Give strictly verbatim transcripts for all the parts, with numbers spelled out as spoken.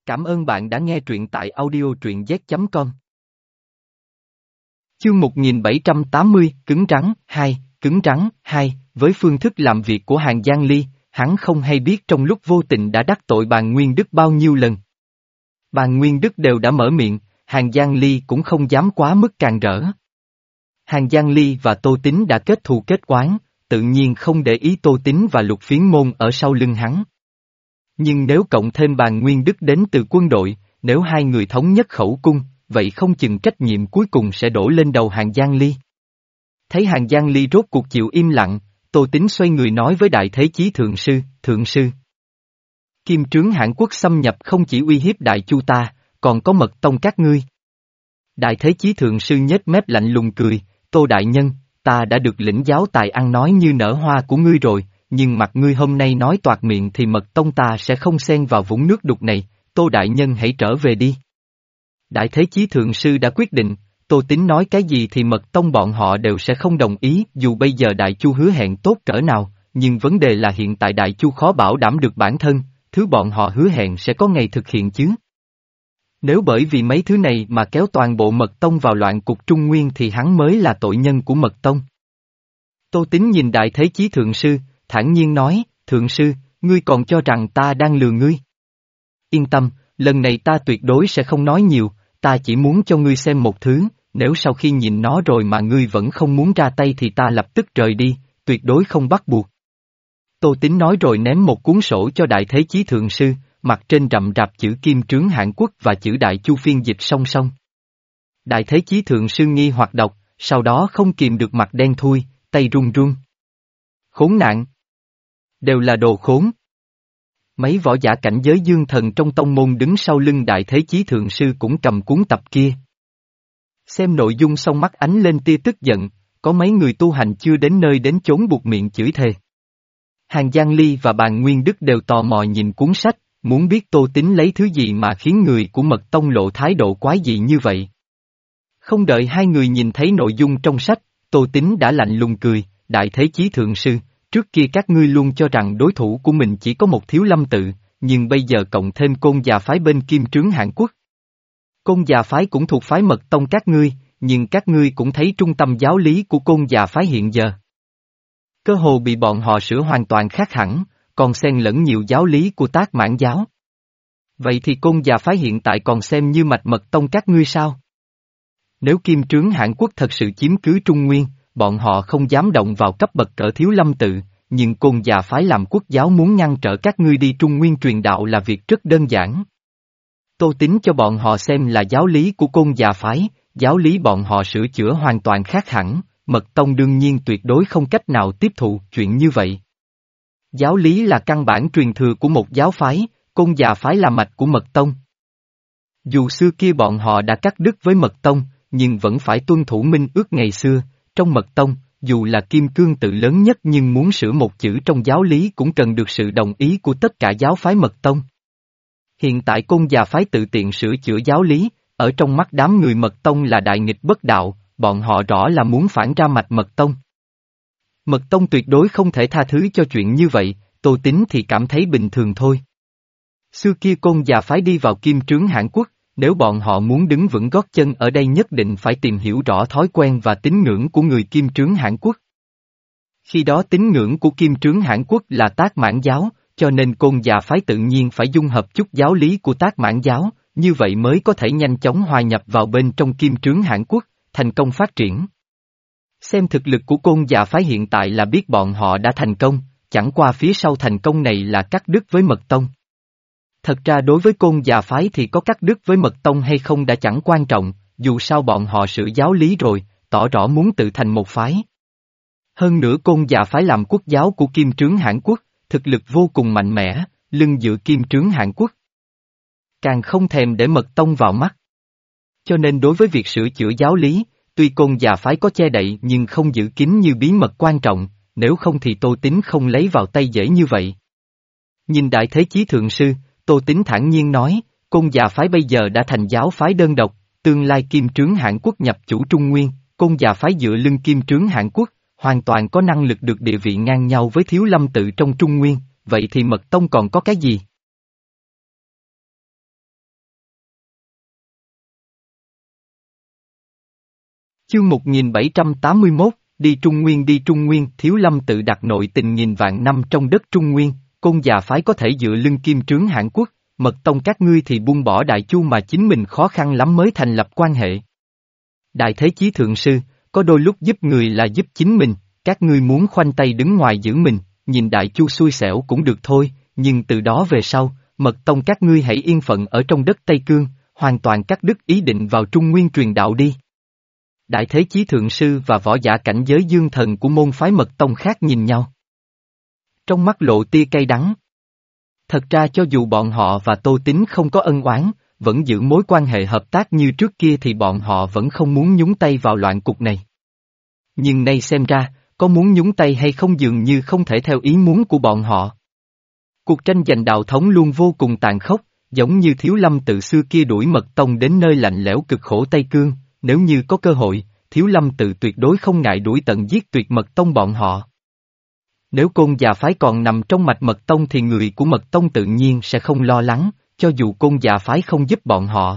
Cảm ơn bạn đã nghe truyện tại audio truyện z chấm com. Chương một nghìn bảy trăm tám mươi, Cứng rắn, hai, Cứng rắn, hai, với phương thức làm việc của Hàn Giang Ly, hắn không hay biết trong lúc vô tình đã đắc tội Bàn Nguyên Đức bao nhiêu lần. Bàn Nguyên Đức đều đã mở miệng, Hàn Giang Ly cũng không dám quá mức càn rỡ. Hàn Giang Ly và Tô Tín đã kết thù kết oán, tự nhiên không để ý Tô Tín và Lục Phiến Môn ở sau lưng hắn. Nhưng nếu cộng thêm Bàn Nguyên Đức đến từ quân đội, nếu hai người thống nhất khẩu cung, vậy không chừng trách nhiệm cuối cùng sẽ đổ lên đầu Hàn Giang Ly. Thấy Hàn Giang Ly rốt cuộc chịu im lặng, Tô Tín xoay người nói với Đại Thế Chí Thượng Sư, Thượng Sư. Kim trướng Hãn Quốc xâm nhập không chỉ uy hiếp Đại Chu ta, còn có mật tông các ngươi. Đại Thế Chí Thượng Sư nhếch mép lạnh lùng cười, Tô Đại Nhân, ta đã được lĩnh giáo tài ăn nói như nở hoa của ngươi rồi, nhưng mặt ngươi hôm nay nói toạc miệng thì mật tông ta sẽ không xen vào vũng nước đục này, Tô Đại Nhân hãy trở về đi. Đại Thế Chí Thượng Sư đã quyết định, Tô Tín nói cái gì thì mật tông bọn họ đều sẽ không đồng ý, dù bây giờ Đại Chu hứa hẹn tốt cỡ nào, nhưng vấn đề là hiện tại Đại Chu khó bảo đảm được bản thân, thứ bọn họ hứa hẹn sẽ có ngày thực hiện chứ. Nếu bởi vì mấy thứ này mà kéo toàn bộ mật tông vào loạn cục Trung Nguyên thì hắn mới là tội nhân của mật tông. Tô Tín nhìn Đại Thế Chí Thượng Sư, thản nhiên nói, Thượng Sư, ngươi còn cho rằng ta đang lừa ngươi. Yên tâm, lần này ta tuyệt đối sẽ không nói nhiều, ta chỉ muốn cho ngươi xem một thứ, nếu sau khi nhìn nó rồi mà ngươi vẫn không muốn ra tay thì ta lập tức rời đi, tuyệt đối không bắt buộc. Tô Tín nói rồi ném một cuốn sổ cho Đại Thế Chí Thượng Sư, mặt trên rậm rạp chữ Kim trướng Hãn Quốc và chữ Đại Chu phiên dịch song song. Đại Thế Chí Thượng Sư nghi hoặc đọc, sau đó không kìm được mặt đen thui, tay run run. Khốn nạn! Đều là đồ khốn. Mấy võ giả cảnh giới dương thần trong tông môn đứng sau lưng Đại Thế Chí Thượng Sư cũng cầm cuốn tập kia. Xem nội dung xong mắt ánh lên tia tức giận, có mấy người tu hành chưa đến nơi đến chốn buộc miệng chửi thề. Hàn Giang Ly và Bàn Nguyên Đức đều tò mò nhìn cuốn sách, muốn biết Tô Tín lấy thứ gì mà khiến người của mật tông lộ thái độ quái dị như vậy. Không đợi hai người nhìn thấy nội dung trong sách, Tô Tín đã lạnh lùng cười, Đại Thế Chí Thượng Sư. Trước kia các ngươi luôn cho rằng đối thủ của mình chỉ có một Thiếu Lâm Tự, nhưng bây giờ cộng thêm Côn Già phái bên Kim trướng Hãn Quốc. Côn Già phái cũng thuộc phái mật tông các ngươi, nhưng các ngươi cũng thấy trung tâm giáo lý của Côn Già phái hiện giờ. Cơ hồ bị bọn họ sửa hoàn toàn khác hẳn, còn xen lẫn nhiều giáo lý của Tác Mãn giáo. Vậy thì Côn Già phái hiện tại còn xem như mạch mật tông các ngươi sao? Nếu Kim trướng Hãn Quốc thật sự chiếm cứ Trung Nguyên, bọn họ không dám động vào cấp bậc cỡ Thiếu Lâm Tự, nhưng Côn Già phái làm quốc giáo muốn ngăn trở các ngươi đi Trung Nguyên truyền đạo là việc rất đơn giản. Tô Tín cho bọn họ xem là giáo lý của Côn Già phái, giáo lý bọn họ sửa chữa hoàn toàn khác hẳn, mật tông đương nhiên tuyệt đối không cách nào tiếp thụ chuyện như vậy. Giáo lý là căn bản truyền thừa của một giáo phái, Côn Già phái là mạch của mật tông. Dù xưa kia bọn họ đã cắt đứt với mật tông, nhưng vẫn phải tuân thủ minh ước ngày xưa. Trong mật tông, dù là kim cương tự lớn nhất nhưng muốn sửa một chữ trong giáo lý cũng cần được sự đồng ý của tất cả giáo phái mật tông. Hiện tại Côn Già phái tự tiện sửa chữa giáo lý, ở trong mắt đám người mật tông là đại nghịch bất đạo, bọn họ rõ là muốn phản ra mạch mật tông. Mật tông tuyệt đối không thể tha thứ cho chuyện như vậy, Tô Tín thì cảm thấy bình thường thôi. Xưa kia Côn Già phái đi vào Kim trướng Hãn Quốc. Nếu bọn họ muốn đứng vững gót chân ở đây nhất định phải tìm hiểu rõ thói quen và tín ngưỡng của người Kim trướng Hãn Quốc. Khi đó tín ngưỡng của Kim trướng Hãn Quốc là Tác Mãn giáo, cho nên Côn Già phái tự nhiên phải dung hợp chút giáo lý của Tác Mãn giáo, như vậy mới có thể nhanh chóng hòa nhập vào bên trong Kim trướng Hãn Quốc, thành công phát triển. Xem thực lực của Côn Già phái hiện tại là biết bọn họ đã thành công, chẳng qua phía sau thành công này là cắt đứt với mật tông. Thật ra đối với Côn Già phái thì có cắt đứt với mật tông hay không đã chẳng quan trọng, dù sao bọn họ sửa giáo lý rồi, tỏ rõ muốn tự thành một phái. Hơn nữa Côn Già phái làm quốc giáo của Kim trướng Hãn Quốc, thực lực vô cùng mạnh mẽ, lưng dựa Kim trướng Hãn Quốc. Càng không thèm để mật tông vào mắt. Cho nên đối với việc sửa chữa giáo lý, tuy Côn Già phái có che đậy nhưng không giữ kín như bí mật quan trọng, nếu không thì Tô Tín không lấy vào tay dễ như vậy. Nhìn Đại Thế Chí Thượng Sư, Tô Tín thản nhiên nói, Côn Già phái bây giờ đã thành giáo phái đơn độc, tương lai Kim trướng Hãn Quốc nhập chủ Trung Nguyên, Côn Già phái dựa lưng Kim trướng Hãn Quốc, hoàn toàn có năng lực được địa vị ngang nhau với Thiếu Lâm Tự trong Trung Nguyên, vậy thì mật tông còn có cái gì? Chương một nghìn bảy trăm tám mươi mốt, đi Trung Nguyên đi Trung Nguyên, Thiếu Lâm tự đặt nội tình nghìn vạn năm trong đất Trung Nguyên, Côn già phái có thể dựa lưng kim trướng Hãn Quốc, Mật tông các ngươi thì buông bỏ Đại Chu mà chính mình khó khăn lắm mới thành lập quan hệ. Đại Thế Chí Thượng Sư, có đôi lúc giúp người là giúp chính mình, các ngươi muốn khoanh tay đứng ngoài giữ mình, nhìn Đại Chu xui xẻo cũng được thôi, nhưng từ đó về sau, Mật tông các ngươi hãy yên phận ở trong đất Tây Cương, hoàn toàn cắt đứt ý định vào Trung Nguyên truyền đạo đi. Đại Thế Chí Thượng Sư và võ giả cảnh giới dương thần của môn phái Mật tông khác nhìn nhau. Trong mắt lộ tia cay đắng. Thật ra cho dù bọn họ và Tô Tín không có ân oán, vẫn giữ mối quan hệ hợp tác như trước kia thì bọn họ vẫn không muốn nhúng tay vào loạn cục này. Nhưng nay xem ra, có muốn nhúng tay hay không dường như không thể theo ý muốn của bọn họ. Cuộc tranh giành đạo thống luôn vô cùng tàn khốc, giống như Thiếu Lâm tự xưa kia đuổi Mật tông đến nơi lạnh lẽo cực khổ Tây Cương, nếu như có cơ hội, Thiếu Lâm tự tuyệt đối không ngại đuổi tận giết tuyệt Mật tông bọn họ. Nếu Côn già phái còn nằm trong mạch Mật tông thì người của Mật tông tự nhiên sẽ không lo lắng, cho dù Côn già phái không giúp bọn họ.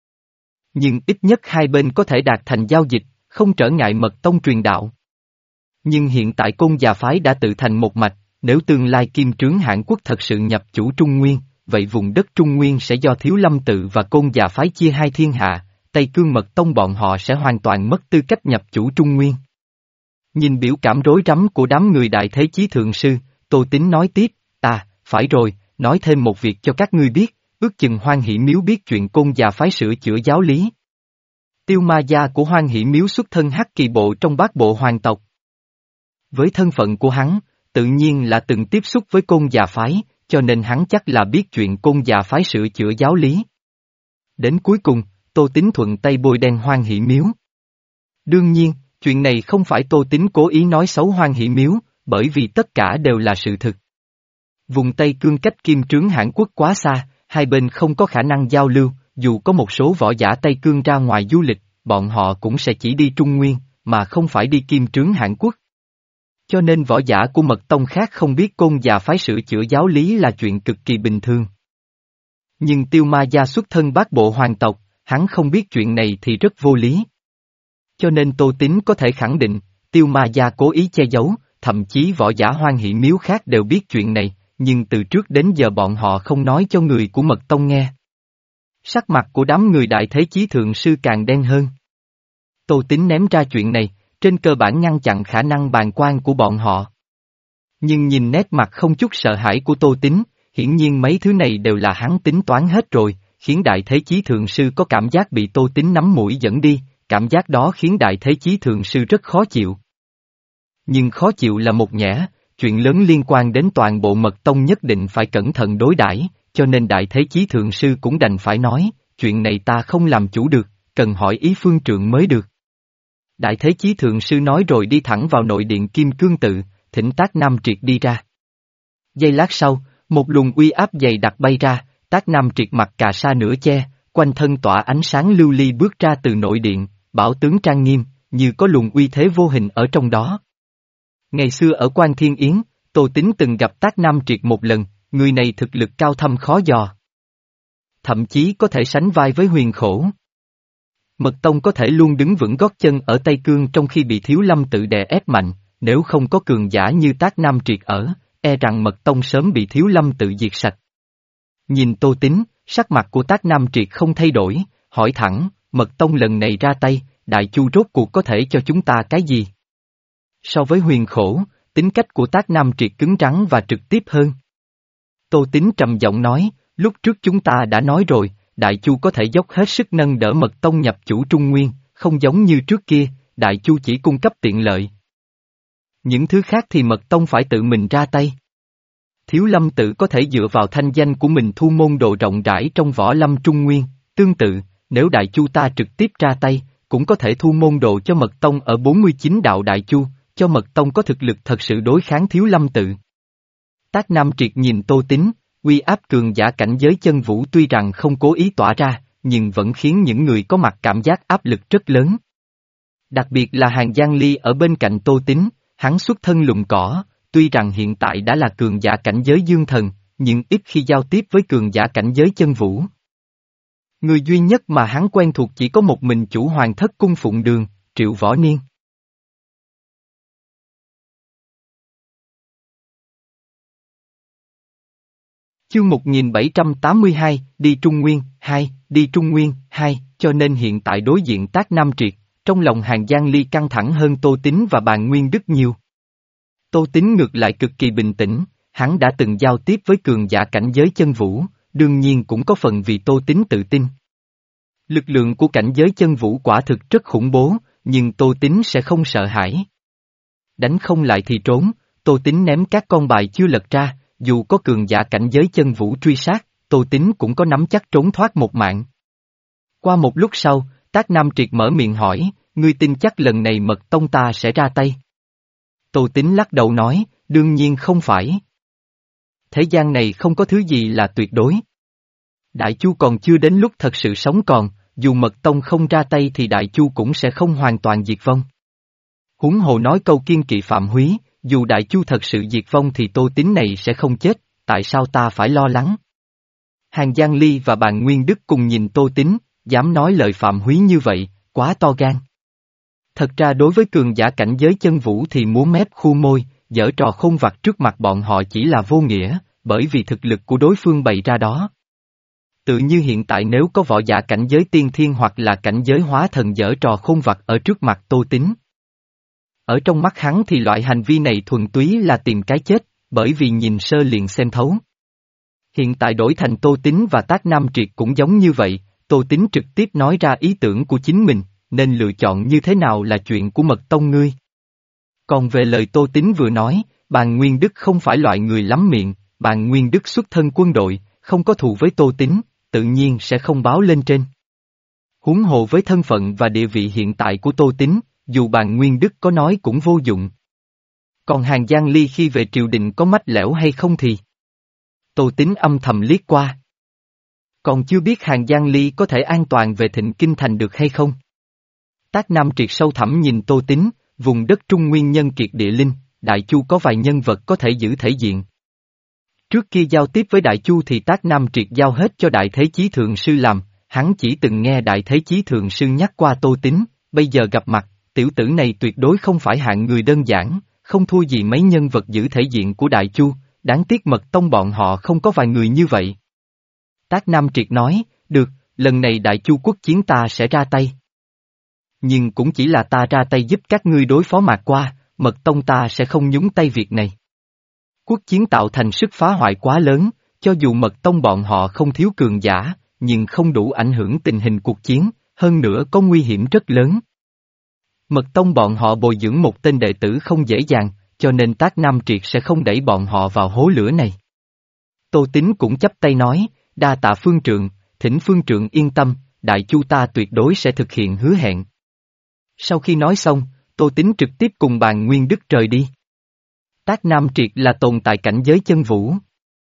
Nhưng ít nhất hai bên có thể đạt thành giao dịch, không trở ngại Mật tông truyền đạo. Nhưng hiện tại Côn già phái đã tự thành một mạch, nếu tương lai kim trướng Hãn Quốc thật sự nhập chủ Trung Nguyên, vậy vùng đất Trung Nguyên sẽ do Thiếu Lâm tự và Côn già phái chia hai thiên hạ, Tây Cương Mật tông bọn họ sẽ hoàn toàn mất tư cách nhập chủ Trung Nguyên. Nhìn biểu cảm rối rắm của đám người Đại Thế Chí Thượng Sư, Tô Tín nói tiếp, à, phải rồi, nói thêm một việc cho các ngươi biết, ước chừng Hoan Hỷ Miếu biết chuyện Côn già phái sửa chữa giáo lý. Tiêu Ma gia của Hoan Hỷ Miếu xuất thân Hắc Kỳ bộ trong Bát Bộ hoàng tộc. Với thân phận của hắn, tự nhiên là từng tiếp xúc với Côn già phái, cho nên hắn chắc là biết chuyện Côn già phái sửa chữa giáo lý. Đến cuối cùng, Tô Tín thuận tay bôi đen Hoan Hỷ Miếu. Đương nhiên, chuyện này không phải Tô Tín cố ý nói xấu Hoan Hỷ Miếu, bởi vì tất cả đều là sự thực. Vùng Tây Cương cách kim trướng Hãn Quốc quá xa, hai bên không có khả năng giao lưu, dù có một số võ giả Tây Cương ra ngoài du lịch, bọn họ cũng sẽ chỉ đi Trung Nguyên, mà không phải đi kim trướng Hãn Quốc. Cho nên võ giả của Mật tông khác không biết Côn già phái sửa chữa giáo lý là chuyện cực kỳ bình thường. Nhưng Tiêu Ma gia xuất thân Bát Bộ hoàng tộc, hắn không biết chuyện này thì rất vô lý. Cho nên Tô Tín có thể khẳng định, Tiêu Ma gia cố ý che giấu, thậm chí võ giả Hoan Hỷ Miếu khác đều biết chuyện này, nhưng từ trước đến giờ bọn họ không nói cho người của Mật tông nghe. Sắc mặt của đám người Đại Thế Chí Thượng Sư càng đen hơn. Tô Tín ném ra chuyện này, trên cơ bản ngăn chặn khả năng bàng quan của bọn họ. Nhưng nhìn nét mặt không chút sợ hãi của Tô Tín, hiển nhiên mấy thứ này đều là hắn tính toán hết rồi, khiến Đại Thế Chí Thượng Sư có cảm giác bị Tô Tín nắm mũi dẫn đi, cảm giác đó khiến Đại Thế Chí Thượng Sư rất khó chịu. Nhưng khó chịu là một nhẽ, chuyện lớn liên quan đến toàn bộ Mật tông nhất định phải cẩn thận đối đãi, cho nên Đại Thế Chí Thượng Sư cũng đành phải nói, chuyện này ta không làm chủ được, cần hỏi ý phương trượng mới được. Đại Thế Chí Thượng Sư nói rồi đi thẳng vào nội điện Kim Cương tự, thỉnh Tác Nam Triệt đi ra. Giây lát sau, một luồng uy áp dày đặc bay ra, Tác Nam Triệt mặc cà sa nửa che, quanh thân tỏa ánh sáng lưu ly bước ra từ nội điện, bảo tướng trang nghiêm, như có luồng uy thế vô hình ở trong đó. Ngày xưa ở Quan Thiên Yến, Tô Tín từng gặp Tác Nam Triệt một lần, người này thực lực cao thâm khó dò. Thậm chí có thể sánh vai với Huyền Khổ. Mật tông có thể luôn đứng vững gót chân ở Tây Cương trong khi bị Thiếu Lâm tự đè ép mạnh, nếu không có cường giả như Tác Nam Triệt ở, e rằng Mật tông sớm bị Thiếu Lâm tự diệt sạch. Nhìn Tô Tín, sắc mặt của Tác Nam Triệt không thay đổi, hỏi thẳng, Mật tông lần này ra tay, Đại Chu rốt cuộc có thể cho chúng ta cái gì? So với Huyền Khổ, tính cách của Tác Nam Triệt cứng rắn và trực tiếp hơn. Tô Tín trầm giọng nói, lúc trước chúng ta đã nói rồi, Đại Chu có thể dốc hết sức nâng đỡ Mật tông nhập chủ Trung Nguyên, không giống như trước kia, Đại Chu chỉ cung cấp tiện lợi. Những thứ khác thì Mật tông phải tự mình ra tay. Thiếu Lâm tự có thể dựa vào thanh danh của mình thu môn đồ rộng rãi trong võ lâm Trung Nguyên, tương tự, nếu Đại Chu ta trực tiếp ra tay, cũng có thể thu môn đồ cho Mật tông ở bốn mươi chín đạo Đại Chu, cho Mật tông có thực lực thật sự đối kháng Thiếu Lâm tự. Tác Nam Triệt nhìn Tô Tín, uy áp cường giả cảnh giới chân vũ tuy rằng không cố ý tỏa ra, nhưng vẫn khiến những người có mặt cảm giác áp lực rất lớn. Đặc biệt là Hàn Giang Ly ở bên cạnh Tô Tín, hắn xuất thân lùm cỏ, tuy rằng hiện tại đã là cường giả cảnh giới dương thần, nhưng ít khi giao tiếp với cường giả cảnh giới chân vũ. Người duy nhất mà hắn quen thuộc chỉ có một mình chủ hoàng thất cung Phụng Đường, Triệu Võ Niên. Chương một nghìn bảy trăm tám mươi hai, đi Trung Nguyên, hai, đi Trung Nguyên, hai, cho nên hiện tại đối diện Tác Nam Triệt, trong lòng Hàn Giang Ly căng thẳng hơn Tô Tín và Bàn Nguyên Đức nhiều. Tô Tín ngược lại cực kỳ bình tĩnh, hắn đã từng giao tiếp với cường giả cảnh giới chân vũ, đương nhiên cũng có phần vì Tô Tín tự tin. Lực lượng của cảnh giới chân vũ quả thực rất khủng bố, nhưng Tô Tín sẽ không sợ hãi. Đánh không lại thì trốn, Tô Tín ném các con bài chưa lật ra, dù có cường giả cảnh giới chân vũ truy sát, Tô Tín cũng có nắm chắc trốn thoát một mạng. Qua một lúc sau, Tác Nam Triệt mở miệng hỏi, ngươi tin chắc lần này Mật Tông ta sẽ ra tay? Tô Tín lắc đầu nói, đương nhiên không phải. Thế gian này không có thứ gì là tuyệt đối. Đại Chu còn chưa đến lúc thật sự sống còn, dù Mật Tông không ra tay thì Đại Chu cũng sẽ không hoàn toàn diệt vong. Huống hồ nói câu kiên kỵ phạm húy, dù Đại Chu thật sự diệt vong thì Tô Tín này sẽ không chết, tại sao ta phải lo lắng? Hàn Giang Ly và Bàn Nguyên Đức cùng nhìn Tô Tín, dám nói lời phạm húy như vậy, quá to gan. Thật ra đối với cường giả cảnh giới chân vũ thì múa mép khu môi, giở trò khôn vặt trước mặt bọn họ chỉ là vô nghĩa, bởi vì thực lực của đối phương bày ra đó. Tự như hiện tại nếu có võ giả cảnh giới tiên thiên hoặc là cảnh giới hóa thần giở trò khôn vặt ở trước mặt Tô Tín. Ở trong mắt hắn thì loại hành vi này thuần túy là tìm cái chết, bởi vì nhìn sơ liền xem thấu. Hiện tại đổi thành Tô Tín và Tác Nam Triệt cũng giống như vậy, Tô Tín trực tiếp nói ra ý tưởng của chính mình, nên lựa chọn như thế nào là chuyện của Mật Tông ngươi. Còn về lời Tô Tín vừa nói, Bàn Nguyên Đức không phải loại người lắm miệng, Bàn Nguyên Đức xuất thân quân đội, không có thù với Tô Tín, tự nhiên sẽ không báo lên trên. Huống hồ với thân phận và địa vị hiện tại của Tô Tín, dù Bàn Nguyên Đức có nói cũng vô dụng. Còn Hàn Giang Ly khi về triều đình có mách lẻo hay không thì? Tô Tín âm thầm liếc qua. Còn chưa biết Hàn Giang Ly có thể an toàn về Thịnh Kinh Thành được hay không? Tác Nam Triệt sâu thẳm nhìn Tô Tín, vùng đất Trung Nguyên nhân kiệt địa linh, Đại Chu có vài nhân vật có thể giữ thể diện. Trước kia giao tiếp với Đại Chu thì Tác Nam Triệt giao hết cho Đại Thế Chí Thượng Sư làm, hắn chỉ từng nghe Đại Thế Chí Thượng Sư nhắc qua Tô Tín, bây giờ gặp mặt, tiểu tử này tuyệt đối không phải hạng người đơn giản, không thua gì mấy nhân vật giữ thể diện của Đại Chu, đáng tiếc Mật Tông bọn họ không có vài người như vậy. Tác Nam Triệt nói, được, lần này Đại Chu quốc chiến ta sẽ ra tay. Nhưng cũng chỉ là ta ra tay giúp các ngươi đối phó Mạc Qua, Mật Tông ta sẽ không nhúng tay việc này. Quốc chiến tạo thành sức phá hoại quá lớn, cho dù Mật Tông bọn họ không thiếu cường giả, nhưng không đủ ảnh hưởng tình hình cuộc chiến, hơn nữa có nguy hiểm rất lớn. Mật Tông bọn họ bồi dưỡng một tên đệ tử không dễ dàng, cho nên Tác Nam Triệt sẽ không đẩy bọn họ vào hố lửa này. Tô Tín cũng chắp tay nói, đa tạ phương trượng, thỉnh phương trượng yên tâm, Đại Chu ta tuyệt đối sẽ thực hiện hứa hẹn. Sau khi nói xong, Tô Tín trực tiếp cùng Bàn Nguyên Đức rời đi. Tác Nam Triệt là tồn tại cảnh giới chân vũ.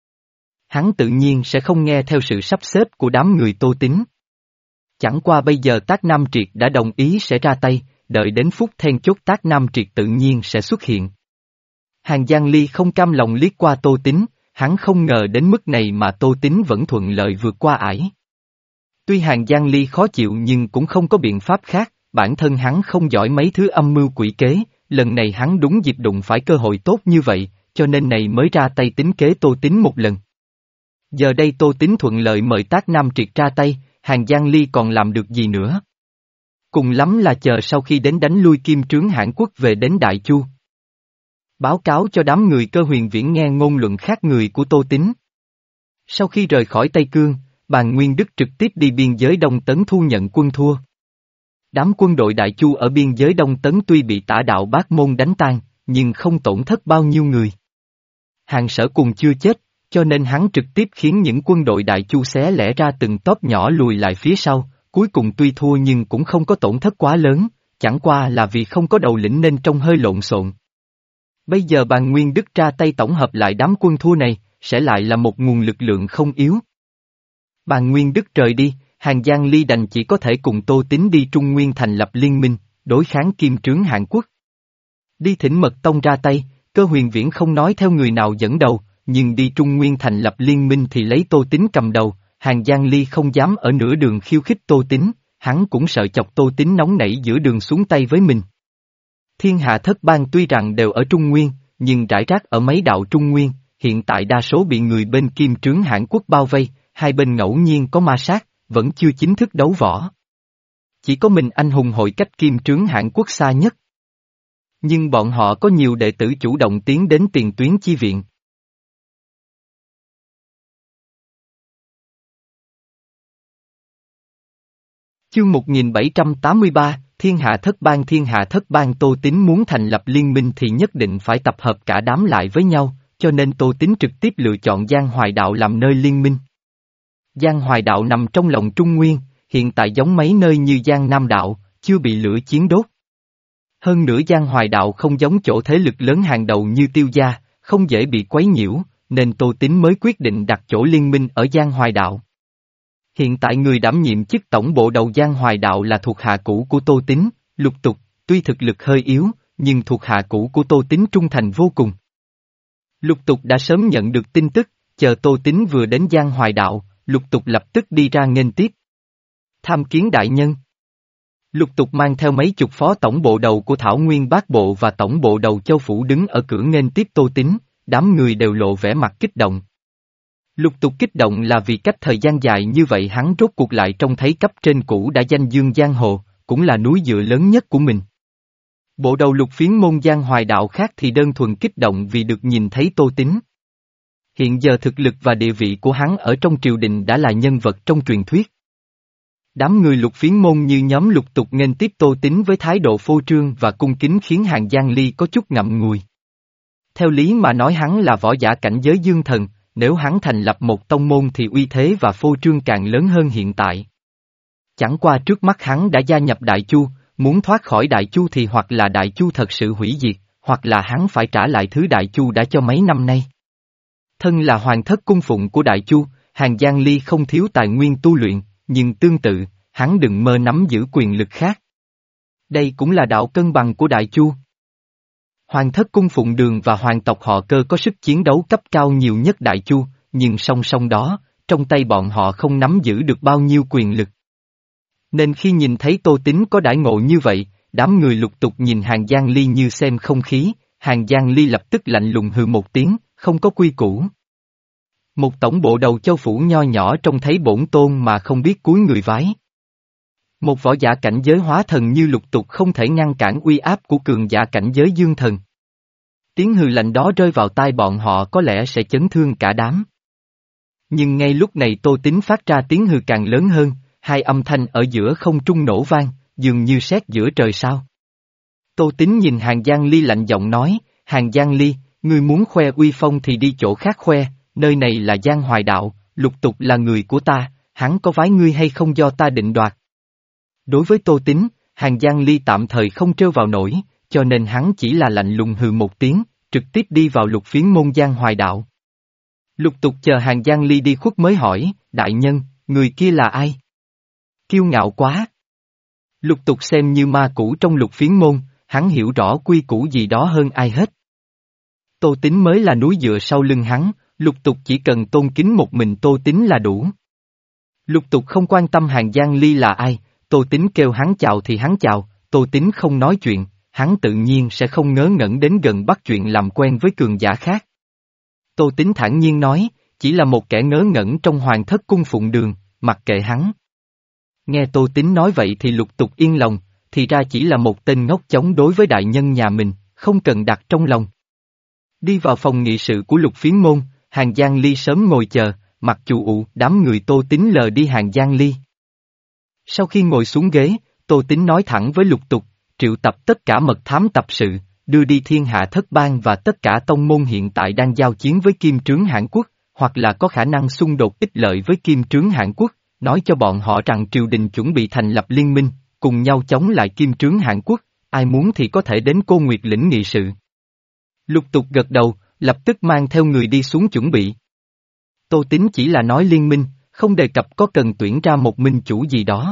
Hắn tự nhiên sẽ không nghe theo sự sắp xếp của đám người Tô Tín. Chẳng qua bây giờ Tác Nam Triệt đã đồng ý sẽ ra tay, đợi đến phút then chốt Tác Nam Triệt tự nhiên sẽ xuất hiện. Hàn Giang Ly không cam lòng liếc qua Tô Tín, hắn không ngờ đến mức này mà Tô Tín vẫn thuận lợi vượt qua ải. Tuy Hàn Giang Ly khó chịu nhưng cũng không có biện pháp khác, bản thân hắn không giỏi mấy thứ âm mưu quỷ kế, lần này hắn đúng dịp đụng phải cơ hội tốt như vậy, cho nên này mới ra tay tính kế Tô Tín một lần. Giờ đây Tô Tín thuận lợi mời Tác Nam Triệt ra tay, Hàn Giang Ly còn làm được gì nữa? Cùng lắm là chờ sau khi đến đánh lui Kim Trướng Hãn Quốc về đến Đại Chu. Báo cáo cho đám người Cơ Huyền Viễn nghe ngôn luận khác người của Tô Tín. Sau khi rời khỏi Tây Cương, Bàn Nguyên Đức trực tiếp đi biên giới Đông Tấn thu nhận quân thua. Đám quân đội Đại Chu ở biên giới Đông Tấn tuy bị Tả Đạo Bát Môn đánh tan, nhưng không tổn thất bao nhiêu người. Hàn Sở cùng chưa chết, cho nên hắn trực tiếp khiến những quân đội Đại Chu xé lẻ ra từng tốp nhỏ lùi lại phía sau, cuối cùng tuy thua nhưng cũng không có tổn thất quá lớn, chẳng qua là vì không có đầu lĩnh nên trông hơi lộn xộn. Bây giờ Bàn Nguyên Đức ra tay tổng hợp lại đám quân thua này, sẽ lại là một nguồn lực lượng không yếu. Bàn Nguyên Đức rời đi, Hàn Giang Ly đành chỉ có thể cùng Tô Tín đi Trung Nguyên thành lập liên minh, đối kháng Kim Trướng Hãn Quốc. Đi thỉnh Mật Tông ra tay, Cơ Huyền Viễn không nói theo người nào dẫn đầu, nhưng đi Trung Nguyên thành lập liên minh thì lấy Tô Tín cầm đầu, Hàn Giang Ly không dám ở nửa đường khiêu khích Tô Tín, hắn cũng sợ chọc Tô Tín nóng nảy giữa đường xuống tay với mình. Thiên hạ thất bang tuy rằng đều ở Trung Nguyên, nhưng rải rác ở mấy đạo Trung Nguyên, hiện tại đa số bị người bên Kim Trướng Hãn Quốc bao vây, hai bên ngẫu nhiên có ma sát, vẫn chưa chính thức đấu võ. Chỉ có mình anh hùng hội cách Kim Trướng Hãn Quốc xa nhất. Nhưng bọn họ có nhiều đệ tử chủ động tiến đến tiền tuyến chi viện. Chương một nghìn bảy trăm tám mươi ba, Thiên hạ thất bang Thiên hạ thất bang Tô Tín muốn thành lập liên minh thì nhất định phải tập hợp cả đám lại với nhau, cho nên Tô Tín trực tiếp lựa chọn Giang Hoài Đạo làm nơi liên minh. Giang Hoài Đạo nằm trong lòng Trung Nguyên, hiện tại giống mấy nơi như Giang Nam Đạo, chưa bị lửa chiến đốt. Hơn nữa Giang Hoài Đạo không giống chỗ thế lực lớn hàng đầu như Tiêu Gia, không dễ bị quấy nhiễu, nên Tô Tín mới quyết định đặt chỗ liên minh ở Giang Hoài Đạo. Hiện tại người đảm nhiệm chức tổng bộ đầu Giang Hoài Đạo là thuộc hạ cũ của Tô Tín, Lục Tục, tuy thực lực hơi yếu, nhưng thuộc hạ cũ của Tô Tín trung thành vô cùng. Lục Tục đã sớm nhận được tin tức, chờ Tô Tín vừa đến Giang Hoài Đạo, Lục Tục lập tức đi ra nghênh tiếp. Tham kiến đại nhân. Lục Tục mang theo mấy chục phó tổng bộ đầu của Thảo Nguyên Bát Bộ và tổng bộ đầu Châu Phủ đứng ở cửa nghênh tiếp Tô Tín, đám người đều lộ vẻ mặt kích động. Lục Tục kích động là vì cách thời gian dài như vậy hắn rốt cuộc lại trông thấy cấp trên cũ đã danh dương giang hồ, cũng là núi dựa lớn nhất của mình. Bộ đầu Lục Phiến môn Giang Hoài Đạo khác thì đơn thuần kích động vì được nhìn thấy Tô Tín. Hiện giờ thực lực và địa vị của hắn ở trong triều đình đã là nhân vật trong truyền thuyết. Đám người Lục Phiến môn như nhóm Lục Tục nghênh tiếp Tô Tín với thái độ phô trương và cung kính khiến Hàng Giang Ly có chút ngậm ngùi. Theo lý mà nói hắn là võ giả cảnh giới dương thần, nếu hắn thành lập một tông môn thì uy thế và phô trương càng lớn hơn hiện tại. Chẳng qua trước mắt hắn đã gia nhập Đại Chu, muốn thoát khỏi Đại Chu thì hoặc là Đại Chu thật sự hủy diệt, hoặc là hắn phải trả lại thứ Đại Chu đã cho mấy năm nay. Thân là hoàng thất cung phụng của Đại Chu, Hàng Giang Ly không thiếu tài nguyên tu luyện, nhưng tương tự, hắn đừng mơ nắm giữ quyền lực khác. Đây cũng là đạo cân bằng của Đại Chu. Hoàng thất cung phụng Đường và hoàng tộc họ Cơ có sức chiến đấu cấp cao nhiều nhất Đại Chu, nhưng song song đó, trong tay bọn họ không nắm giữ được bao nhiêu quyền lực. Nên khi nhìn thấy Tô Tín có đãi ngộ như vậy, đám người Lục Tục nhìn Hàng Giang Ly như xem không khí, Hàng Giang Ly lập tức lạnh lùng hừ một tiếng, không có quy củ. Một tổng bộ đầu Châu Phủ nho nhỏ trông thấy bổn tôn mà không biết cúi người vái. Một võ giả cảnh giới hóa thần như Lục Tục không thể ngăn cản uy áp của cường giả cảnh giới dương thần. Tiếng hừ lạnh đó rơi vào tai bọn họ có lẽ sẽ chấn thương cả đám. Nhưng ngay lúc này Tô Tín phát ra tiếng hừ càng lớn hơn, hai âm thanh ở giữa không trung nổ vang, dường như sét giữa trời sao. Tô Tín nhìn Hàng Giang Ly lạnh giọng nói, Hàng Giang Ly, ngươi muốn khoe uy phong thì đi chỗ khác khoe, nơi này là Giang Hoài Đạo, Lục Tục là người của ta, hắn có vái ngươi hay không do ta định đoạt. Đối với Tô Tín, Hàng Giang Ly tạm thời không trêu vào nổi, cho nên hắn chỉ là lạnh lùng hừ một tiếng, trực tiếp đi vào Lục Phiến môn Giang Hoài Đạo. Lục Tục chờ Hàng Giang Ly đi khuất mới hỏi, đại nhân, người kia là ai? Kiêu ngạo quá. Lục Tục xem như ma cũ trong Lục Phiến môn, hắn hiểu rõ quy củ gì đó hơn ai hết. Tô Tín mới là núi dựa sau lưng hắn, Lục Tục chỉ cần tôn kính một mình Tô Tín là đủ. Lục Tục không quan tâm Hàng Giang Ly là ai, Tô Tín kêu hắn chào thì hắn chào, Tô Tín không nói chuyện, hắn tự nhiên sẽ không ngớ ngẩn đến gần bắt chuyện làm quen với cường giả khác. Tô Tín thản nhiên nói, chỉ là một kẻ ngớ ngẩn trong hoàng thất cung phụng Đường, mặc kệ hắn. Nghe Tô Tín nói vậy thì Lục Tục yên lòng, thì ra chỉ là một tên ngốc chống đối với đại nhân nhà mình, không cần đặt trong lòng. Đi vào phòng nghị sự của Lục Phiến môn, Hàng Giang Ly sớm ngồi chờ, mặc chủ ụ, đám người Tô Tín lờ đi Hàng Giang Ly. Sau khi ngồi xuống ghế, Tô Tín nói thẳng với Lục Tục, triệu tập tất cả mật thám tập sự, đưa đi thiên hạ thất bang và tất cả tông môn hiện tại đang giao chiến với Kim Trướng Hãn Quốc, hoặc là có khả năng xung đột ích lợi với Kim Trướng Hãn Quốc, nói cho bọn họ rằng triều đình chuẩn bị thành lập liên minh, cùng nhau chống lại Kim Trướng Hãn Quốc, ai muốn thì có thể đến Cô Nguyệt lĩnh nghị sự. Lục Tục gật đầu, lập tức mang theo người đi xuống chuẩn bị. Tô Tín chỉ là nói liên minh, không đề cập có cần tuyển ra một minh chủ gì đó.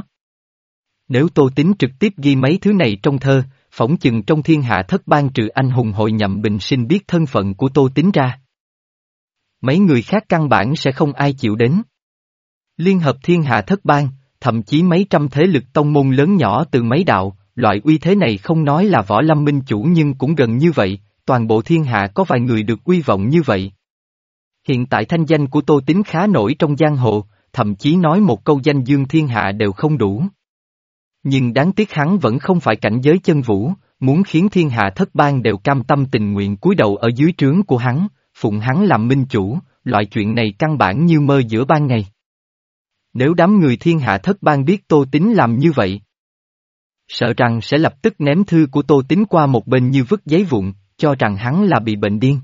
Nếu Tô Tín trực tiếp ghi mấy thứ này trong thơ, phỏng chừng trong thiên hạ thất bang trừ anh hùng hội Nhậm Bình Sinh biết thân phận của Tô Tín ra. Mấy người khác căn bản sẽ không ai chịu đến. Liên hợp thiên hạ thất bang, thậm chí mấy trăm thế lực tông môn lớn nhỏ từ mấy đạo, loại uy thế này không nói là võ lâm minh chủ nhưng cũng gần như vậy, toàn bộ thiên hạ có vài người được uy vọng như vậy. Hiện tại thanh danh của Tô Tín khá nổi trong giang hồ, thậm chí nói một câu danh dương thiên hạ đều không đủ. Nhưng đáng tiếc hắn vẫn không phải cảnh giới chân vũ, muốn khiến thiên hạ thất bang đều cam tâm tình nguyện cúi đầu ở dưới trướng của hắn, phụng hắn làm minh chủ, loại chuyện này căn bản như mơ giữa ban ngày. Nếu đám người thiên hạ thất bang biết Tô Tín làm như vậy, sợ rằng sẽ lập tức ném thư của Tô Tín qua một bên như vứt giấy vụn, cho rằng hắn là bị bệnh điên.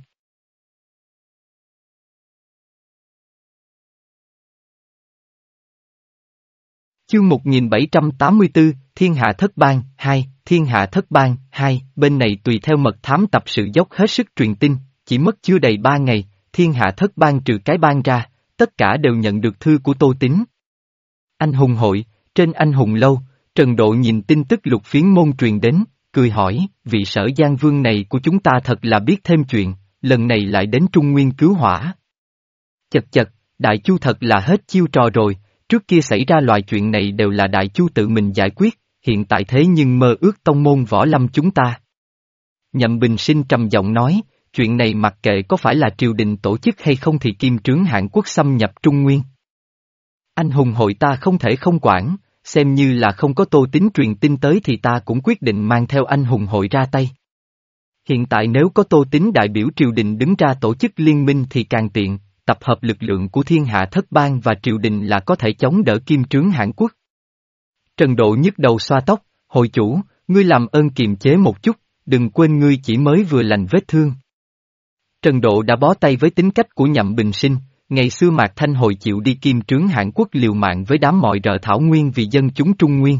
Chương một nghìn bảy trăm tám mươi tư, Thiên Hạ Thất Bang, hai, Thiên Hạ Thất Bang, hai, bên này tùy theo mật thám tập sự dốc hết sức truyền tin, chỉ mất chưa đầy ba ngày, Thiên Hạ Thất Bang trừ cái bang ra, tất cả đều nhận được thư của Tô Tín. Anh hùng hội, trên anh hùng lâu, Trần Độ nhìn tin tức Lục Phiến môn truyền đến, cười hỏi, vị Sở Giang Vương này của chúng ta thật là biết thêm chuyện, lần này lại đến Trung Nguyên cứu hỏa. Chật chật, Đại Chu thật là hết chiêu trò rồi. Trước kia xảy ra loại chuyện này đều là Đại Chu tự mình giải quyết, hiện tại thế nhưng mơ ước tông môn võ lâm chúng ta. Nhậm Bình Sinh trầm giọng nói, chuyện này mặc kệ có phải là triều đình tổ chức hay không thì kim trướng Hàn Quốc xâm nhập Trung Nguyên. Anh hùng hội ta không thể không quản, xem như là không có Tô Tín truyền tin tới thì ta cũng quyết định mang theo anh hùng hội ra tay. Hiện tại nếu có Tô Tín đại biểu triều đình đứng ra tổ chức liên minh thì càng tiện. Tập hợp lực lượng của thiên hạ thất bang và triều đình là có thể chống đỡ kim trướng Hàn Quốc. Trần Độ nhức đầu xoa tóc, hội chủ, ngươi làm ơn kiềm chế một chút, đừng quên ngươi chỉ mới vừa lành vết thương. Trần Độ đã bó tay với tính cách của Nhậm Bình Sinh, ngày xưa Mạc Thanh Hồi chịu đi kim trướng Hàn Quốc liều mạng với đám mọi rợ thảo nguyên vì dân chúng Trung Nguyên.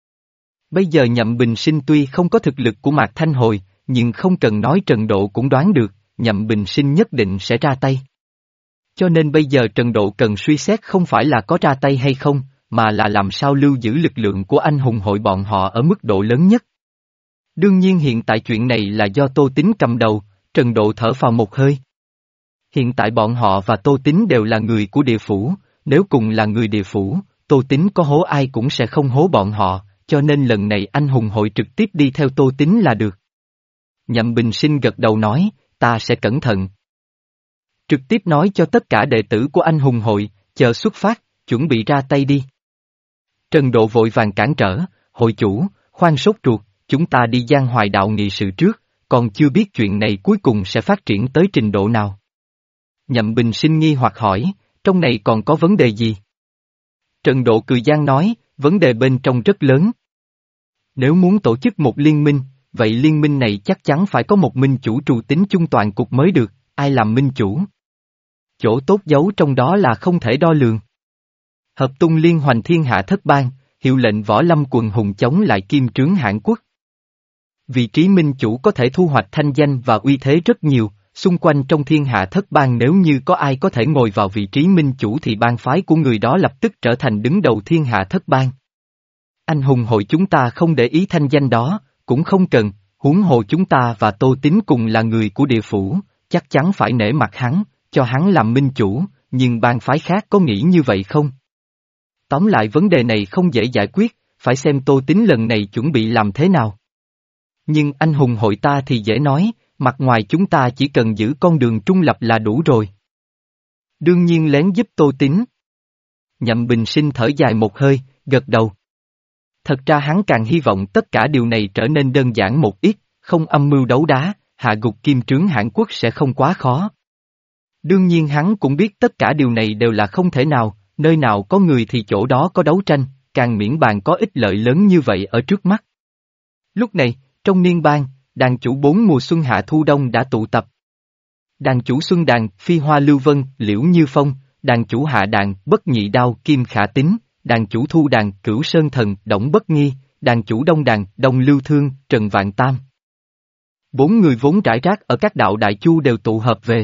Bây giờ Nhậm Bình Sinh tuy không có thực lực của Mạc Thanh Hồi, nhưng không cần nói Trần Độ cũng đoán được, Nhậm Bình Sinh nhất định sẽ ra tay. Cho nên bây giờ Trần Độ cần suy xét không phải là có ra tay hay không, mà là làm sao lưu giữ lực lượng của anh hùng hội bọn họ ở mức độ lớn nhất. Đương nhiên hiện tại chuyện này là do Tô Tín cầm đầu, Trần Độ thở phào một hơi. Hiện tại bọn họ và Tô Tín đều là người của địa phủ, nếu cùng là người địa phủ, Tô Tín có hố ai cũng sẽ không hố bọn họ, cho nên lần này anh hùng hội trực tiếp đi theo Tô Tín là được. Nhậm Bình Sinh gật đầu nói, ta sẽ cẩn thận. Trực tiếp nói cho tất cả đệ tử của anh hùng hội, chờ xuất phát, chuẩn bị ra tay đi. Trần Độ vội vàng cản trở, hội chủ, khoan sốt ruột, chúng ta đi Giang Hoài đạo nghị sự trước, còn chưa biết chuyện này cuối cùng sẽ phát triển tới trình độ nào. Nhậm Bình Sinh nghi hoặc hỏi, trong này còn có vấn đề gì? Trần Độ cười gian nói, vấn đề bên trong rất lớn. Nếu muốn tổ chức một liên minh, vậy liên minh này chắc chắn phải có một minh chủ trù tính chung toàn cục mới được, ai làm minh chủ? Chỗ tốt giấu trong đó là không thể đo lường. Hợp tung liên hoành thiên hạ thất bang, hiệu lệnh võ lâm quần hùng chống lại kim trướng Hàn Quốc. Vị trí minh chủ có thể thu hoạch thanh danh và uy thế rất nhiều, xung quanh trong thiên hạ thất bang nếu như có ai có thể ngồi vào vị trí minh chủ thì bang phái của người đó lập tức trở thành đứng đầu thiên hạ thất bang. Anh hùng hội chúng ta không để ý thanh danh đó, cũng không cần, huống hồ chúng ta và Tô Tín cùng là người của địa phủ, chắc chắn phải nể mặt hắn, cho hắn làm minh chủ, nhưng bang phái khác có nghĩ như vậy không? Tóm lại vấn đề này không dễ giải quyết, phải xem Tô Tín lần này chuẩn bị làm thế nào. Nhưng anh hùng hội ta thì dễ nói, mặt ngoài chúng ta chỉ cần giữ con đường trung lập là đủ rồi. Đương nhiên lén giúp Tô Tín. Nhậm Bình Sinh thở dài một hơi, gật đầu. Thật ra hắn càng hy vọng tất cả điều này trở nên đơn giản một ít, không âm mưu đấu đá, hạ gục kim trướng Hàn Quốc sẽ không quá khó. Đương nhiên hắn cũng biết tất cả điều này đều là không thể nào, nơi nào có người thì chỗ đó có đấu tranh, càng miễn bàn có ích lợi lớn như vậy ở trước mắt. Lúc này, trong Niên Bang, đàn chủ bốn mùa xuân hạ thu đông đã tụ tập. Đàn chủ xuân đàn, Phi Hoa Lưu Vân, Liễu Như Phong, đàn chủ hạ đàn, Bất Nhị Đao, Kim Khả Tín, đàn chủ thu đàn, Cửu Sơn Thần, Đổng Bất Nghi, đàn chủ đông đàn, Đông Lưu Thương, Trần Vạn Tam. Bốn người vốn rải rác ở các đạo đại chu đều tụ hợp về.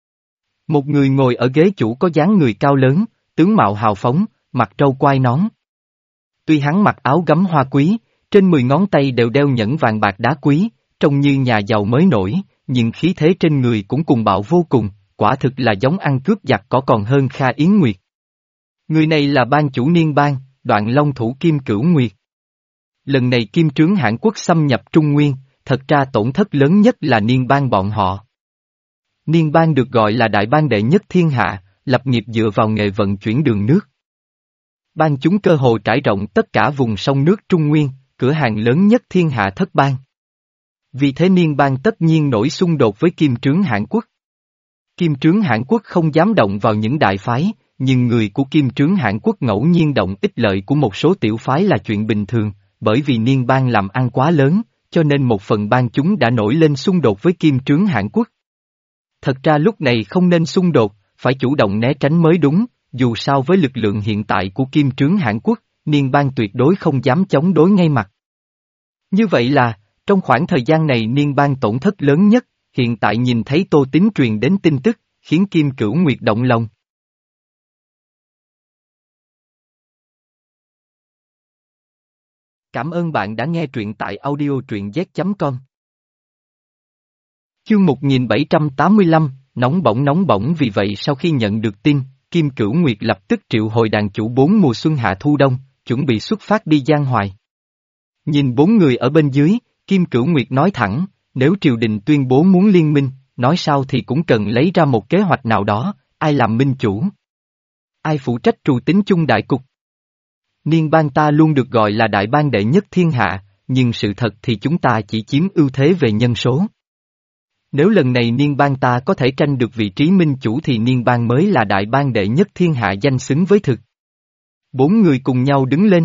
Một người ngồi ở ghế chủ có dáng người cao lớn, tướng mạo hào phóng, mặt trâu quai nón. Tuy hắn mặc áo gấm hoa quý, trên mười ngón tay đều đeo nhẫn vàng bạc đá quý, trông như nhà giàu mới nổi, nhưng khí thế trên người cũng cùng bạo vô cùng, quả thực là giống ăn cướp giặc có còn hơn Kha Yến Nguyệt. Người này là ban chủ Niên Bang, Đoạn Long thủ Kim Cửu Nguyệt. Lần này Kim Trướng Hãn Quốc xâm nhập Trung Nguyên, thật ra tổn thất lớn nhất là Niên Bang bọn họ. Niên Bang được gọi là đại bang đệ nhất thiên hạ, lập nghiệp dựa vào nghề vận chuyển đường nước. Bang chúng cơ hồ trải rộng tất cả vùng sông nước Trung Nguyên, cửa hàng lớn nhất thiên hạ thất bang. Vì thế Niên Bang tất nhiên nổi xung đột với Kim Trướng Hãn Quốc. Kim Trướng Hãn Quốc không dám động vào những đại phái, nhưng người của Kim Trướng Hãn Quốc ngẫu nhiên động ích lợi của một số tiểu phái là chuyện bình thường, bởi vì Niên Bang làm ăn quá lớn, cho nên một phần bang chúng đã nổi lên xung đột với Kim Trướng Hãn Quốc. Thật ra lúc này không nên xung đột, phải chủ động né tránh mới đúng, dù sao với lực lượng hiện tại của Kim Trướng Hãn Quốc, Niên Bang tuyệt đối không dám chống đối ngay mặt. Như vậy là, trong khoảng thời gian này Niên Bang tổn thất lớn nhất, hiện tại nhìn thấy Tô Tín truyền đến tin tức, khiến Kim Cửu Nguyệt động lòng. Cảm ơn bạn đã nghe truyện tại audio truyện z chấm com. Chương một nghìn bảy trăm tám mươi lăm, nóng bỏng nóng bỏng vì vậy sau khi nhận được tin, Kim Cửu Nguyệt lập tức triệu hồi đàn chủ bốn mùa xuân hạ thu đông, chuẩn bị xuất phát đi Giang Hoài. Nhìn bốn người ở bên dưới, Kim Cửu Nguyệt nói thẳng, nếu triều đình tuyên bố muốn liên minh, nói sao thì cũng cần lấy ra một kế hoạch nào đó, ai làm minh chủ? Ai phụ trách trù tính chung đại cục? Niên Bang ta luôn được gọi là đại bang đệ nhất thiên hạ, nhưng sự thật thì chúng ta chỉ chiếm ưu thế về nhân số. Nếu lần này Niên Bang ta có thể tranh được vị trí minh chủ thì Niên Bang mới là đại bang đệ nhất thiên hạ danh xứng với thực. Bốn người cùng nhau đứng lên.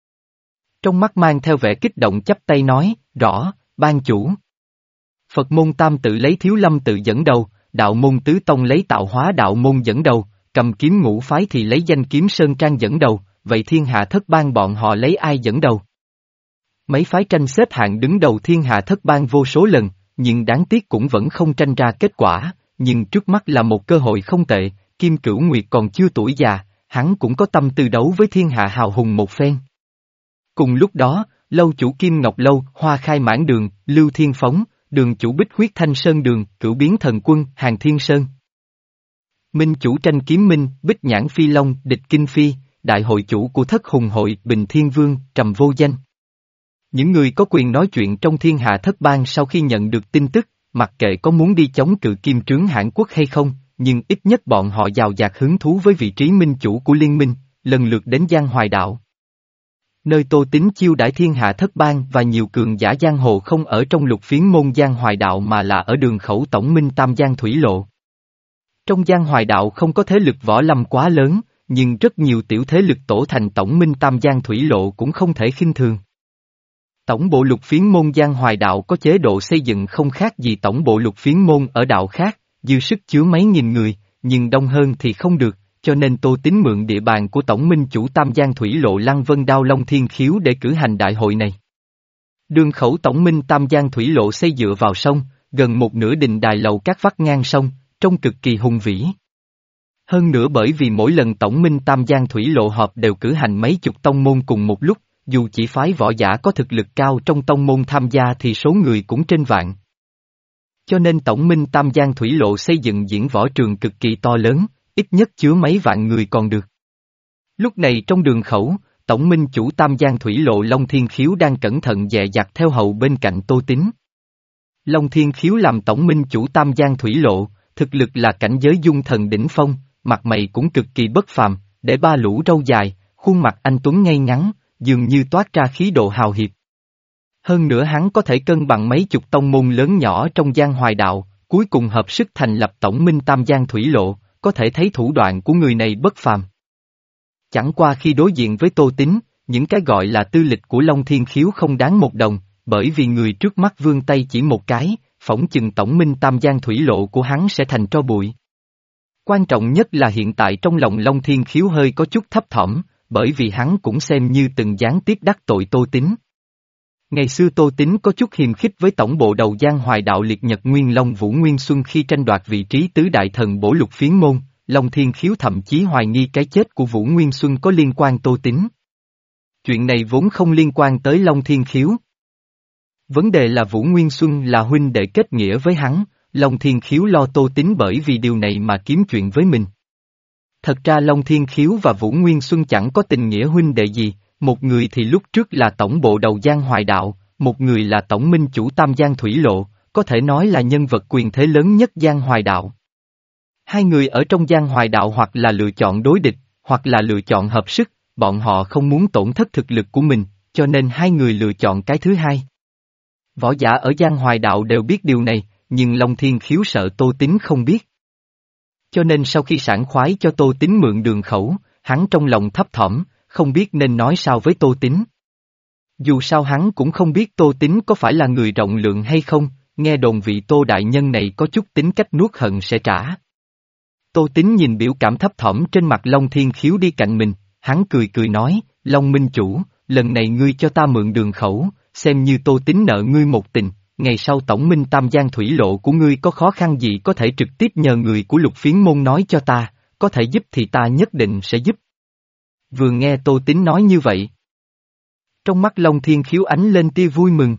Trong mắt mang theo vẻ kích động chắp tay nói, rõ, bang chủ. Phật môn tam tự lấy Thiếu Lâm tự dẫn đầu, đạo môn tứ tông lấy Tạo Hóa đạo môn dẫn đầu, cầm kiếm ngũ phái thì lấy Danh Kiếm Sơn Trang dẫn đầu, vậy thiên hạ thất bang bọn họ lấy ai dẫn đầu? Mấy phái tranh xếp hạng đứng đầu thiên hạ thất bang vô số lần, nhưng đáng tiếc cũng vẫn không tranh ra kết quả, nhưng trước mắt là một cơ hội không tệ, Kim Cửu Nguyệt còn chưa tuổi già, hắn cũng có tâm tư đấu với thiên hạ hào hùng một phen. Cùng lúc đó, lâu chủ Kim Ngọc Lâu, Hoa Khai Mãn Đường, Lưu Thiên Phóng, đường chủ Bích Huyết Thanh Sơn Đường, Cửu Biến Thần Quân, Hàng Thiên Sơn. Minh chủ Tranh Kiếm Minh, Bích Nhãn Phi Long, Địch Kinh Phi, đại hội chủ của Thất Hùng Hội, Bình Thiên Vương, Trầm Vô Danh. Những người có quyền nói chuyện trong thiên hạ thất bang sau khi nhận được tin tức, mặc kệ có muốn đi chống cự Kim Trướng Hãn Quốc hay không, nhưng ít nhất bọn họ giàu dạt hứng thú với vị trí minh chủ của liên minh, lần lượt đến Giang Hoài Đạo. Nơi Tô Tín chiêu đãi thiên hạ thất bang và nhiều cường giả giang hồ không ở trong lục phiến môn Giang Hoài Đạo mà là ở đường khẩu tổng minh Tam Giang Thủy Lộ. Trong Giang Hoài Đạo không có thế lực võ lâm quá lớn, nhưng rất nhiều tiểu thế lực tổ thành tổng minh Tam Giang Thủy Lộ cũng không thể khinh thường. Tổng bộ lục phiến môn Giang Hoài Đạo có chế độ xây dựng không khác gì tổng bộ lục phiến môn ở đạo khác, dư sức chứa mấy nghìn người, nhưng đông hơn thì không được, cho nên Tô Tín mượn địa bàn của tổng minh chủ Tam Giang Thủy Lộ Lăng Vân Đao Long Thiên Khiếu để cử hành đại hội này. Đường khẩu tổng minh Tam Giang Thủy Lộ xây dựa vào sông, gần một nửa đình đài lầu các vắt ngang sông, trông cực kỳ hùng vĩ. Hơn nữa bởi vì mỗi lần tổng minh Tam Giang Thủy Lộ họp đều cử hành mấy chục tông môn cùng một lúc, dù chỉ phái võ giả có thực lực cao trong tông môn tham gia thì số người cũng trên vạn. Cho nên tổng minh Tam Giang Thủy Lộ xây dựng diễn võ trường cực kỳ to lớn, ít nhất chứa mấy vạn người còn được. Lúc này trong đường khẩu, tổng minh chủ Tam Giang Thủy Lộ Long Thiên Khiếu đang cẩn thận dè dặt theo hầu bên cạnh Tô Tín. Long Thiên Khiếu làm tổng minh chủ Tam Giang Thủy Lộ, thực lực là cảnh giới dung thần đỉnh phong, mặt mày cũng cực kỳ bất phàm, để ba lũ râu dài, khuôn mặt anh tuấn ngay ngắn, dường như toát ra khí độ hào hiệp. Hơn nữa hắn có thể cân bằng mấy chục tông môn lớn nhỏ trong Giang Hoài Đạo, cuối cùng hợp sức thành lập tổng minh Tam Giang Thủy Lộ, có thể thấy thủ đoạn của người này bất phàm. Chẳng qua khi đối diện với Tô Tín, những cái gọi là tư lịch của Long Thiên Khiếu không đáng một đồng, bởi vì người trước mắt vươn tay chỉ một cái, phỏng chừng tổng minh Tam Giang Thủy Lộ của hắn sẽ thành tro bụi. Quan trọng nhất là hiện tại trong lòng Long Thiên Khiếu hơi có chút thấp thỏm, bởi vì hắn cũng xem như từng gián tiếp đắc tội Tô Tín. Ngày xưa Tô Tín có chút hiềm khích với tổng bộ đầu Giang Hoài Đạo liệt nhật Nguyên Long Vũ Nguyên Xuân khi tranh đoạt vị trí tứ đại thần bổ lục phiến môn, Long Thiên Khiếu thậm chí hoài nghi cái chết của Vũ Nguyên Xuân có liên quan Tô Tín. Chuyện này vốn không liên quan tới Long Thiên Khiếu. Vấn đề là Vũ Nguyên Xuân là huynh đệ kết nghĩa với hắn, Long Thiên Khiếu lo Tô Tín bởi vì điều này mà kiếm chuyện với mình. Thật ra Long Thiên Khiếu và Vũ Nguyên Xuân chẳng có tình nghĩa huynh đệ gì, một người thì lúc trước là tổng bộ đầu Giang Hoài Đạo, một người là tổng minh chủ Tam Giang Thủy Lộ, có thể nói là nhân vật quyền thế lớn nhất Giang Hoài Đạo. Hai người ở trong Giang Hoài Đạo hoặc là lựa chọn đối địch, hoặc là lựa chọn hợp sức, bọn họ không muốn tổn thất thực lực của mình, cho nên hai người lựa chọn cái thứ hai. Võ giả ở Giang Hoài Đạo đều biết điều này, nhưng Long Thiên Khiếu sợ Tô Tín không biết. Cho nên sau khi sảng khoái cho Tô Tín mượn đường khẩu, hắn trong lòng thấp thỏm, không biết nên nói sao với Tô Tín. Dù sao hắn cũng không biết Tô Tín có phải là người rộng lượng hay không, nghe đồn vị Tô đại nhân này có chút tính cách nuốt hận sẽ trả. Tô Tín nhìn biểu cảm thấp thỏm trên mặt Long Thiên Khiếu đi cạnh mình, hắn cười cười nói, Long Minh Chủ, lần này ngươi cho ta mượn đường khẩu, xem như Tô Tín nợ ngươi một tình, ngày sau tổng minh Tam Giang Thủy Lộ của ngươi có khó khăn gì có thể trực tiếp nhờ người của Lục Phiến Môn nói cho ta, có thể giúp thì ta nhất định sẽ giúp. Vừa nghe Tô Tín nói như vậy, trong mắt Long Thiên Khiếu ánh lên tia vui mừng.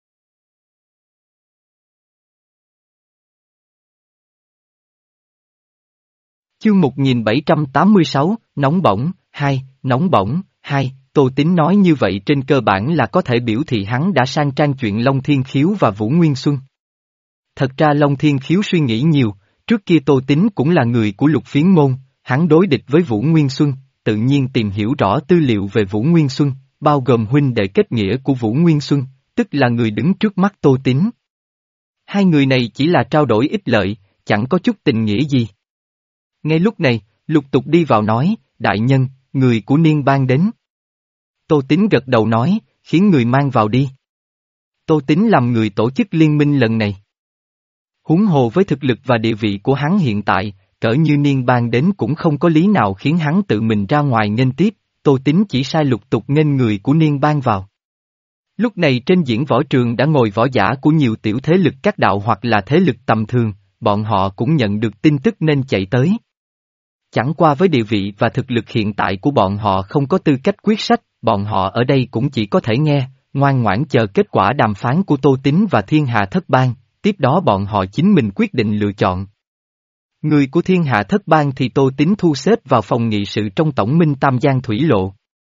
Chương một nghìn bảy trăm tám mươi sáu, Nóng bỏng, hai, Nóng bỏng, hai, Tô Tín nói như vậy trên cơ bản là có thể biểu thị hắn đã sang trang chuyện Long Thiên Khiếu và Vũ Nguyên Xuân. Thật ra Long Thiên Khiếu suy nghĩ nhiều, trước kia Tô Tín cũng là người của Lục Phiến Môn, hắn đối địch với Vũ Nguyên Xuân, tự nhiên tìm hiểu rõ tư liệu về Vũ Nguyên Xuân, bao gồm huynh đệ kết nghĩa của Vũ Nguyên Xuân, tức là người đứng trước mắt Tô Tín. Hai người này chỉ là trao đổi ích lợi, chẳng có chút tình nghĩa gì. Ngay lúc này, Lục Tục đi vào nói, đại nhân, người của Niên Bang đến. Tô Tín gật đầu nói, khiến người mang vào đi. Tô Tín làm người tổ chức liên minh lần này. Huống hồ với thực lực và địa vị của hắn hiện tại, cỡ như Niên Bang đến cũng không có lý nào khiến hắn tự mình ra ngoài nghênh tiếp, Tô Tín chỉ sai Lục Tục nghênh người của Niên Bang vào. Lúc này trên diễn võ trường đã ngồi võ giả của nhiều tiểu thế lực các đạo hoặc là thế lực tầm thường, bọn họ cũng nhận được tin tức nên chạy tới. Chẳng qua với địa vị và thực lực hiện tại của bọn họ không có tư cách quyết sách, bọn họ ở đây cũng chỉ có thể nghe, ngoan ngoãn chờ kết quả đàm phán của Tô Tín và Thiên Hạ Thất Bang, tiếp đó bọn họ chính mình quyết định lựa chọn. Người của Thiên Hạ Thất Bang thì Tô Tín thu xếp vào phòng nghị sự trong tổng minh Tam Giang Thủy Lộ.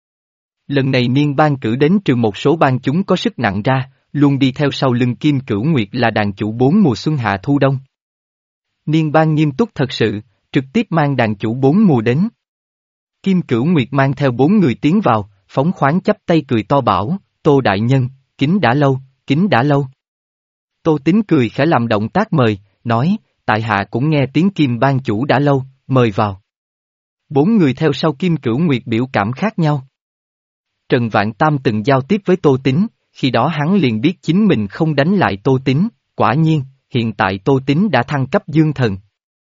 Lần này Niên Bang cử đến trừ một số bang chúng có sức nặng ra, luôn đi theo sau lưng Kim Cửu Nguyệt là đàn chủ bốn mùa xuân hạ thu đông. Niên Bang nghiêm túc thật sự, trực tiếp mang đàn chủ bốn mùa đến. Kim Cửu Nguyệt mang theo bốn người tiến vào, phóng khoáng chắp tay cười to bảo, Tô đại nhân, kính đã lâu, kính đã lâu. Tô Tín cười khẽ làm động tác mời, nói, tại hạ cũng nghe tiếng Kim Bang chủ đã lâu, mời vào. Bốn người theo sau Kim Cửu Nguyệt biểu cảm khác nhau. Trần Vạn Tam từng giao tiếp với Tô Tín, khi đó hắn liền biết chính mình không đánh lại Tô Tín, quả nhiên, hiện tại Tô Tín đã thăng cấp dương thần.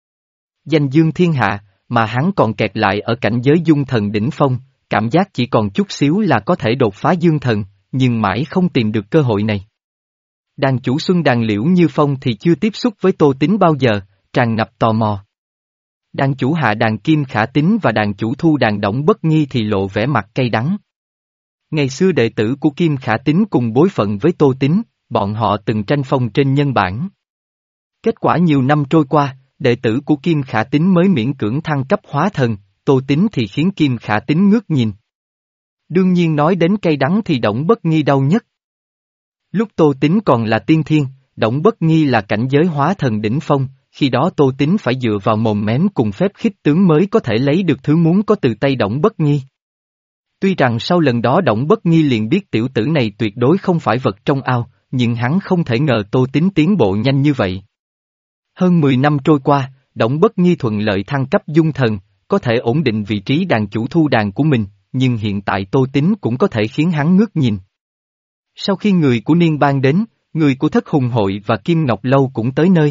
Danh dương thiên hạ, mà hắn còn kẹt lại ở cảnh giới dung thần đỉnh phong, cảm giác chỉ còn chút xíu là có thể đột phá dương thần, nhưng mãi không tìm được cơ hội này. Đàn chủ Xuân Đàn Liễu Như Phong thì chưa tiếp xúc với Tô Tín bao giờ, tràn ngập tò mò. Đàn chủ Hạ Đàn Kim Khả Tín và đàn chủ Thu Đàn Đổng Bất Nghi thì lộ vẻ mặt cay đắng. Ngày xưa đệ tử của Kim Khả Tín cùng bối phận với Tô Tín, bọn họ từng tranh phong trên nhân bản. Kết quả nhiều năm trôi qua, đệ tử của Kim Khả Tín mới miễn cưỡng thăng cấp hóa thần, Tô Tín thì khiến Kim Khả Tín ngước nhìn. Đương nhiên nói đến cay đắng thì Đổng Bất Nghi đau nhất. Lúc Tô Tín còn là tiên thiên, Đổng Bất Nghi là cảnh giới hóa thần đỉnh phong, khi đó Tô Tín phải dựa vào mồm mém cùng phép khích tướng mới có thể lấy được thứ muốn có từ tay Đổng Bất Nghi. Tuy rằng sau lần đó Đổng Bất Nghi liền biết tiểu tử này tuyệt đối không phải vật trong ao, nhưng hắn không thể ngờ Tô Tín tiến bộ nhanh như vậy. Hơn mười năm trôi qua, Đổng Bất Nghi thuận lợi thăng cấp dung thần, có thể ổn định vị trí đàn chủ Thu Đàn của mình, nhưng hiện tại Tô Tín cũng có thể khiến hắn ngước nhìn. Sau khi người của Niên Bang đến, người của Thất Hùng Hội và Kim Ngọc Lâu cũng tới nơi.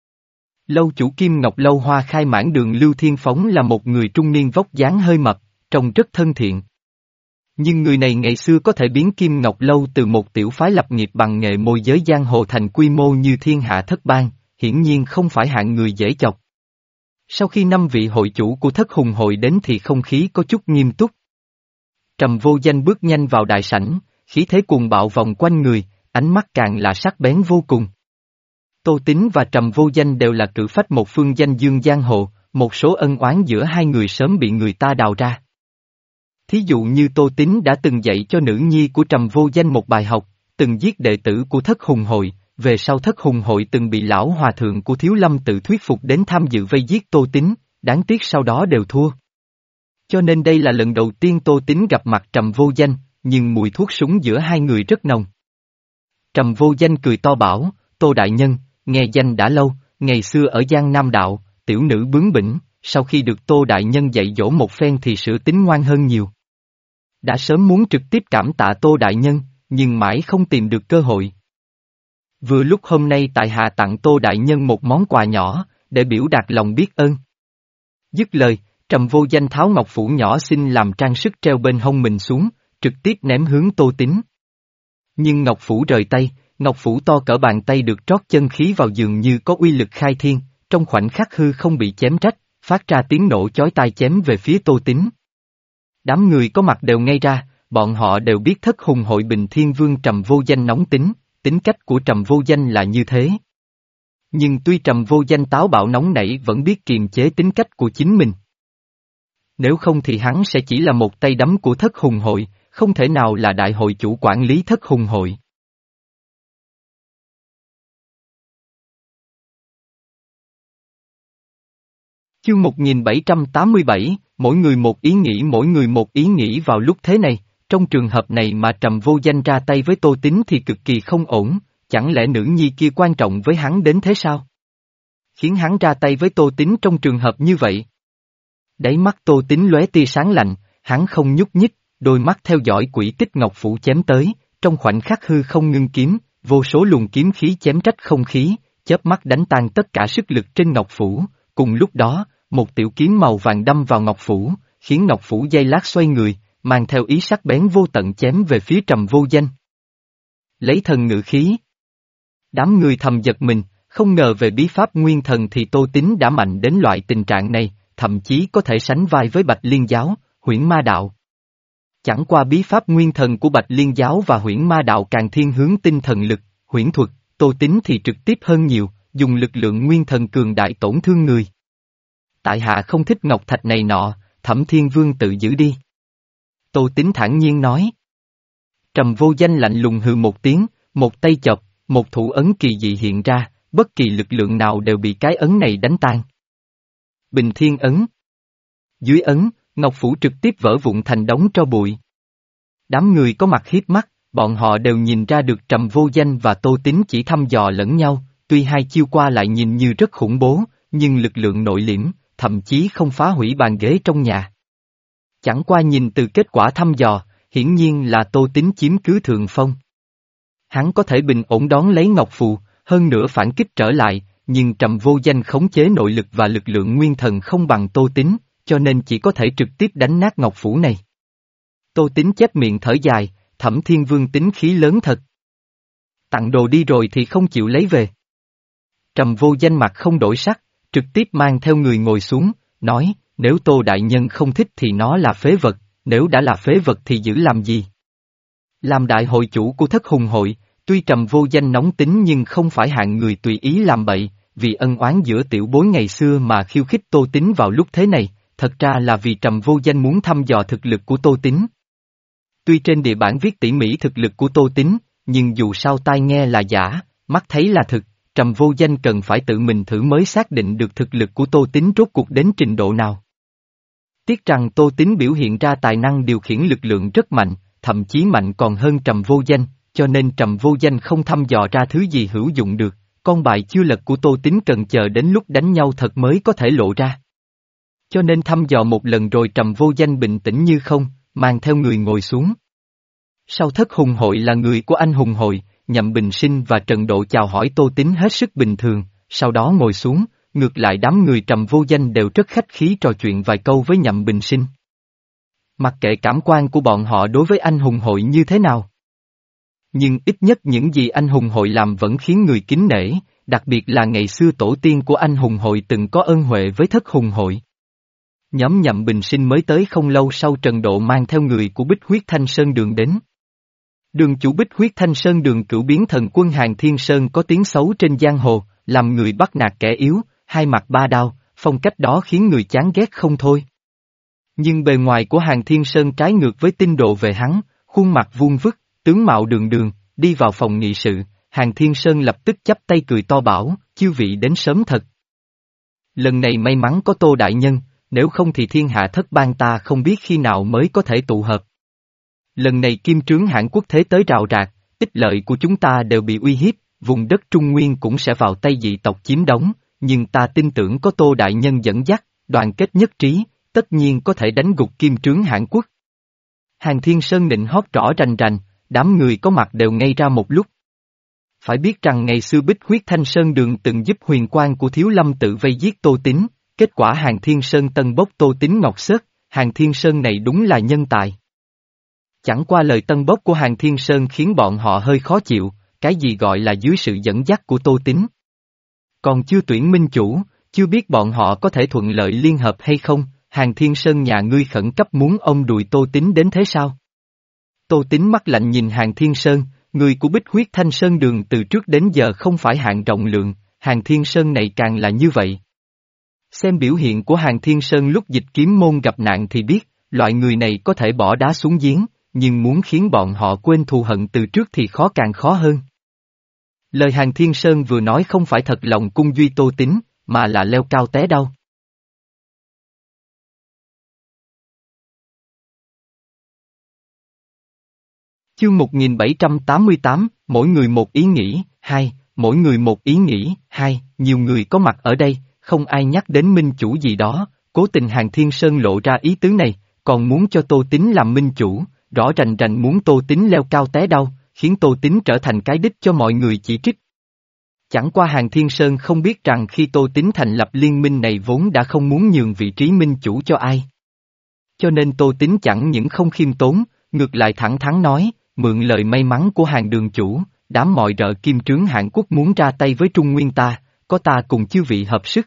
Lâu chủ Kim Ngọc Lâu Hoa Khai Mãn Đường Lưu Thiên Phóng là một người trung niên vóc dáng hơi mập, trông rất thân thiện. Nhưng người này ngày xưa có thể biến Kim Ngọc Lâu từ một tiểu phái lập nghiệp bằng nghề môi giới giang hồ thành quy mô như Thiên Hạ Thất Bang, hiển nhiên không phải hạng người dễ chọc. Sau khi năm vị hội chủ của Thất Hùng Hội đến thì không khí có chút nghiêm túc. Trầm Vô Danh bước nhanh vào đại sảnh, khí thế cuồng bạo vòng quanh người, ánh mắt càng là sắc bén vô cùng. Tô Tín và Trầm Vô Danh đều là cử phách một phương danh dương giang hồ, một số ân oán giữa hai người sớm bị người ta đào ra. Thí dụ như Tô Tín đã từng dạy cho nữ nhi của Trầm Vô Danh một bài học, từng giết đệ tử của Thất Hùng Hội, về sau Thất Hùng Hội từng bị lão hòa thượng của Thiếu Lâm tự thuyết phục đến tham dự vây giết Tô Tín, đáng tiếc sau đó đều thua. Cho nên đây là lần đầu tiên Tô Tín gặp mặt Trầm Vô Danh, nhưng mùi thuốc súng giữa hai người rất nồng. Trầm Vô Danh cười to bảo, Tô Đại Nhân, nghe danh đã lâu, ngày xưa ở Giang Nam Đạo, tiểu nữ bướng bỉnh, sau khi được Tô Đại Nhân dạy dỗ một phen thì sửa tính ngoan hơn nhiều. Đã sớm muốn trực tiếp cảm tạ Tô Đại Nhân, nhưng mãi không tìm được cơ hội. Vừa lúc hôm nay tại hạ tặng Tô Đại Nhân một món quà nhỏ, để biểu đạt lòng biết ơn. Dứt lời, Trầm Vô Danh tháo ngọc phủ nhỏ xinh làm trang sức treo bên hông mình xuống, trực tiếp ném hướng Tô Tín. Nhưng ngọc phủ rời tay, ngọc phủ to cỡ bàn tay được trót chân khí vào dường như có uy lực khai thiên, trong khoảnh khắc hư không bị chém rách, phát ra tiếng nổ chói tai chém về phía Tô Tín. Đám người có mặt đều ngây ra, bọn họ đều biết Thất Hùng Hội Bình Thiên Vương Trầm Vô Danh nóng tính, tính cách của Trầm Vô Danh là như thế. Nhưng tuy Trầm Vô Danh táo bạo nóng nảy vẫn biết kiềm chế tính cách của chính mình. Nếu không thì hắn sẽ chỉ là một tay đấm của Thất Hùng Hội, không thể nào là đại hội chủ quản lý Thất Hùng Hội. Chương một nghìn bảy trăm tám mươi bảy, mỗi người một ý nghĩ mỗi người một ý nghĩ vào lúc thế này, trong trường hợp này mà Trầm Vô Danh ra tay với Tô Tín thì cực kỳ không ổn, chẳng lẽ nữ nhi kia quan trọng với hắn đến thế sao? Khiến hắn ra tay với Tô Tín trong trường hợp như vậy. Đáy mắt Tô Tín lóe tia sáng lạnh, hắn không nhúc nhích, đôi mắt theo dõi quỷ tích ngọc phủ chém tới, trong khoảnh khắc hư không ngưng kiếm, vô số luồng kiếm khí chém rách không khí, chớp mắt đánh tan tất cả sức lực trên ngọc phủ, cùng lúc đó, một tiểu kiếm màu vàng đâm vào ngọc phủ, khiến ngọc phủ giây lát xoay người, mang theo ý sắc bén vô tận chém về phía Trầm Vô Danh. Lấy thần ngự khí. Đám người thầm giật mình, không ngờ về bí pháp nguyên thần thì Tô Tín đã mạnh đến loại tình trạng này, thậm chí có thể sánh vai với Bạch Liên Giáo, Huyễn Ma Đạo. Chẳng qua bí pháp nguyên thần của Bạch Liên Giáo và Huyễn Ma Đạo càng thiên hướng tinh thần lực, huyễn thuật, Tô Tín thì trực tiếp hơn nhiều, dùng lực lượng nguyên thần cường đại tổn thương người. Tại hạ không thích ngọc thạch này nọ, Thẩm Thiên Vương tự giữ đi. Tô Tín thản nhiên nói. Trầm Vô Danh lạnh lùng hừ một tiếng, một tay chộp, một thủ ấn kỳ dị hiện ra, bất kỳ lực lượng nào đều bị cái ấn này đánh tan. Bình Thiên Ấn. Dưới ấn, ngọc phủ trực tiếp vỡ vụn thành đống tro bụi. Đám người có mặt hiếp mắt, bọn họ đều nhìn ra được Trầm Vô Danh và Tô Tín chỉ thăm dò lẫn nhau, tuy hai chiêu qua lại nhìn như rất khủng bố, nhưng lực lượng nội liễm, thậm chí không phá hủy bàn ghế trong nhà. Chẳng qua nhìn từ kết quả thăm dò, hiển nhiên là Tô Tín chiếm cứ thượng phong. Hắn có thể bình ổn đón lấy ngọc phù, hơn nữa phản kích trở lại, nhưng Trầm Vô Danh khống chế nội lực và lực lượng nguyên thần không bằng Tô Tín, cho nên chỉ có thể trực tiếp đánh nát ngọc phủ này. Tô Tín chép miệng thở dài, Thẩm Thiên Vương tính khí lớn thật. Tặng đồ đi rồi thì không chịu lấy về. Trầm Vô Danh mặt không đổi sắc, trực tiếp mang theo người ngồi xuống, nói, nếu Tô Đại Nhân không thích thì nó là phế vật, nếu đã là phế vật thì giữ làm gì? Làm đại hội chủ của Thất Hùng Hội, tuy Trầm Vô Danh nóng tính nhưng không phải hạng người tùy ý làm bậy, vì ân oán giữa tiểu bối ngày xưa mà khiêu khích Tô Tín vào lúc thế này, thật ra là vì Trầm Vô Danh muốn thăm dò thực lực của Tô Tín. Tuy trên địa bản viết tỉ mỉ thực lực của Tô Tín, nhưng dù sao tai nghe là giả, mắt thấy là thực, Trầm Vô Danh cần phải tự mình thử mới xác định được thực lực của Tô Tín rốt cuộc đến trình độ nào. Tiếc rằng Tô Tín biểu hiện ra tài năng điều khiển lực lượng rất mạnh, thậm chí mạnh còn hơn Trầm Vô Danh, cho nên Trầm Vô Danh không thăm dò ra thứ gì hữu dụng được, con bài chưa lật của Tô Tín cần chờ đến lúc đánh nhau thật mới có thể lộ ra. Cho nên thăm dò một lần rồi Trầm Vô Danh bình tĩnh như không, mang theo người ngồi xuống. Sau Thất Hùng Hội là người của Anh Hùng Hội, Nhậm Bình Sinh và Trần Độ chào hỏi Tô Tín hết sức bình thường, sau đó ngồi xuống, ngược lại đám người Trầm Vô Danh đều rất khách khí trò chuyện vài câu với Nhậm Bình Sinh. Mặc kệ cảm quan của bọn họ đối với Anh Hùng Hội như thế nào. Nhưng ít nhất những gì Anh Hùng Hội làm vẫn khiến người kính nể, đặc biệt là ngày xưa tổ tiên của Anh Hùng Hội từng có ân huệ với Thất Hùng Hội. Nhóm Nhậm Bình Sinh mới tới không lâu sau Trần Độ mang theo người của Bích Huyết Thanh Sơn Đường đến. Đường chủ Bích Huyết Thanh Sơn Đường cửu biến thần quân Hàng Thiên Sơn có tiếng xấu trên giang hồ, làm người bắt nạt kẻ yếu, hai mặt ba đao, phong cách đó khiến người chán ghét không thôi. Nhưng bề ngoài của Hàn Thiên Sơn trái ngược với tin đồ về hắn, khuôn mặt vuông vức, tướng mạo đường đường, đi vào phòng nghị sự, Hàn Thiên Sơn lập tức chắp tay cười to bảo, chư vị đến sớm thật. Lần này may mắn có Tô Đại Nhân, nếu không thì thiên hạ thất bang ta không biết khi nào mới có thể tụ hợp. Lần này kim trướng Hãn Quốc thế tới rào rạc, ích lợi của chúng ta đều bị uy hiếp, vùng đất Trung Nguyên cũng sẽ vào tay dị tộc chiếm đóng, nhưng ta tin tưởng có Tô Đại Nhân dẫn dắt, đoàn kết nhất trí, tất nhiên có thể đánh gục kim trướng Hãn Quốc. Hàn Thiên Sơn nịnh hót rõ rành rành, đám người có mặt đều ngây ra một lúc. Phải biết rằng ngày xưa Bích Huyết Thanh Sơn Đường từng giúp huyền quan của Thiếu Lâm tự vây giết Tô Tín, kết quả Hàn Thiên Sơn tân bốc Tô Tín ngọc xớt, Hàn Thiên Sơn này đúng là nhân tài. Chẳng qua lời tân bốc của Hàn Thiên Sơn khiến bọn họ hơi khó chịu, cái gì gọi là dưới sự dẫn dắt của Tô Tín. Còn chưa tuyển minh chủ, chưa biết bọn họ có thể thuận lợi liên hợp hay không, Hàn Thiên Sơn nhà ngươi khẩn cấp muốn ông đùi Tô Tín đến thế sao? Tô Tín mắt lạnh nhìn Hàn Thiên Sơn, người của Bích Huyết Thanh Sơn Đường từ trước đến giờ không phải hạng rộng lượng, Hàn Thiên Sơn này càng là như vậy. Xem biểu hiện của Hàn Thiên Sơn lúc dịch kiếm môn gặp nạn thì biết, loại người này có thể bỏ đá xuống giếng, nhưng muốn khiến bọn họ quên thù hận từ trước thì khó càng khó hơn. Lời Hàn Thiên Sơn vừa nói không phải thật lòng cung duy Tô Tín, mà là leo cao té đau. Chương một nghìn bảy trăm tám mươi tám, mỗi người một ý nghĩ, hai, mỗi người một ý nghĩ, hai, nhiều người có mặt ở đây, không ai nhắc đến minh chủ gì đó, cố tình Hàn Thiên Sơn lộ ra ý tứ này, còn muốn cho Tô Tín làm minh chủ, rõ rành rành muốn Tô Tín leo cao té đau, khiến Tô Tín trở thành cái đích cho mọi người chỉ trích. Chẳng qua Hàn Thiên Sơn không biết rằng khi Tô Tín thành lập liên minh này vốn đã không muốn nhường vị trí minh chủ cho ai. Cho nên Tô Tín chẳng những không khiêm tốn, ngược lại thẳng thắn nói, mượn lời may mắn của Hàn đường chủ, đám mọi rợ kim trướng Hàn Quốc muốn ra tay với Trung Nguyên ta, có ta cùng chư vị hợp sức.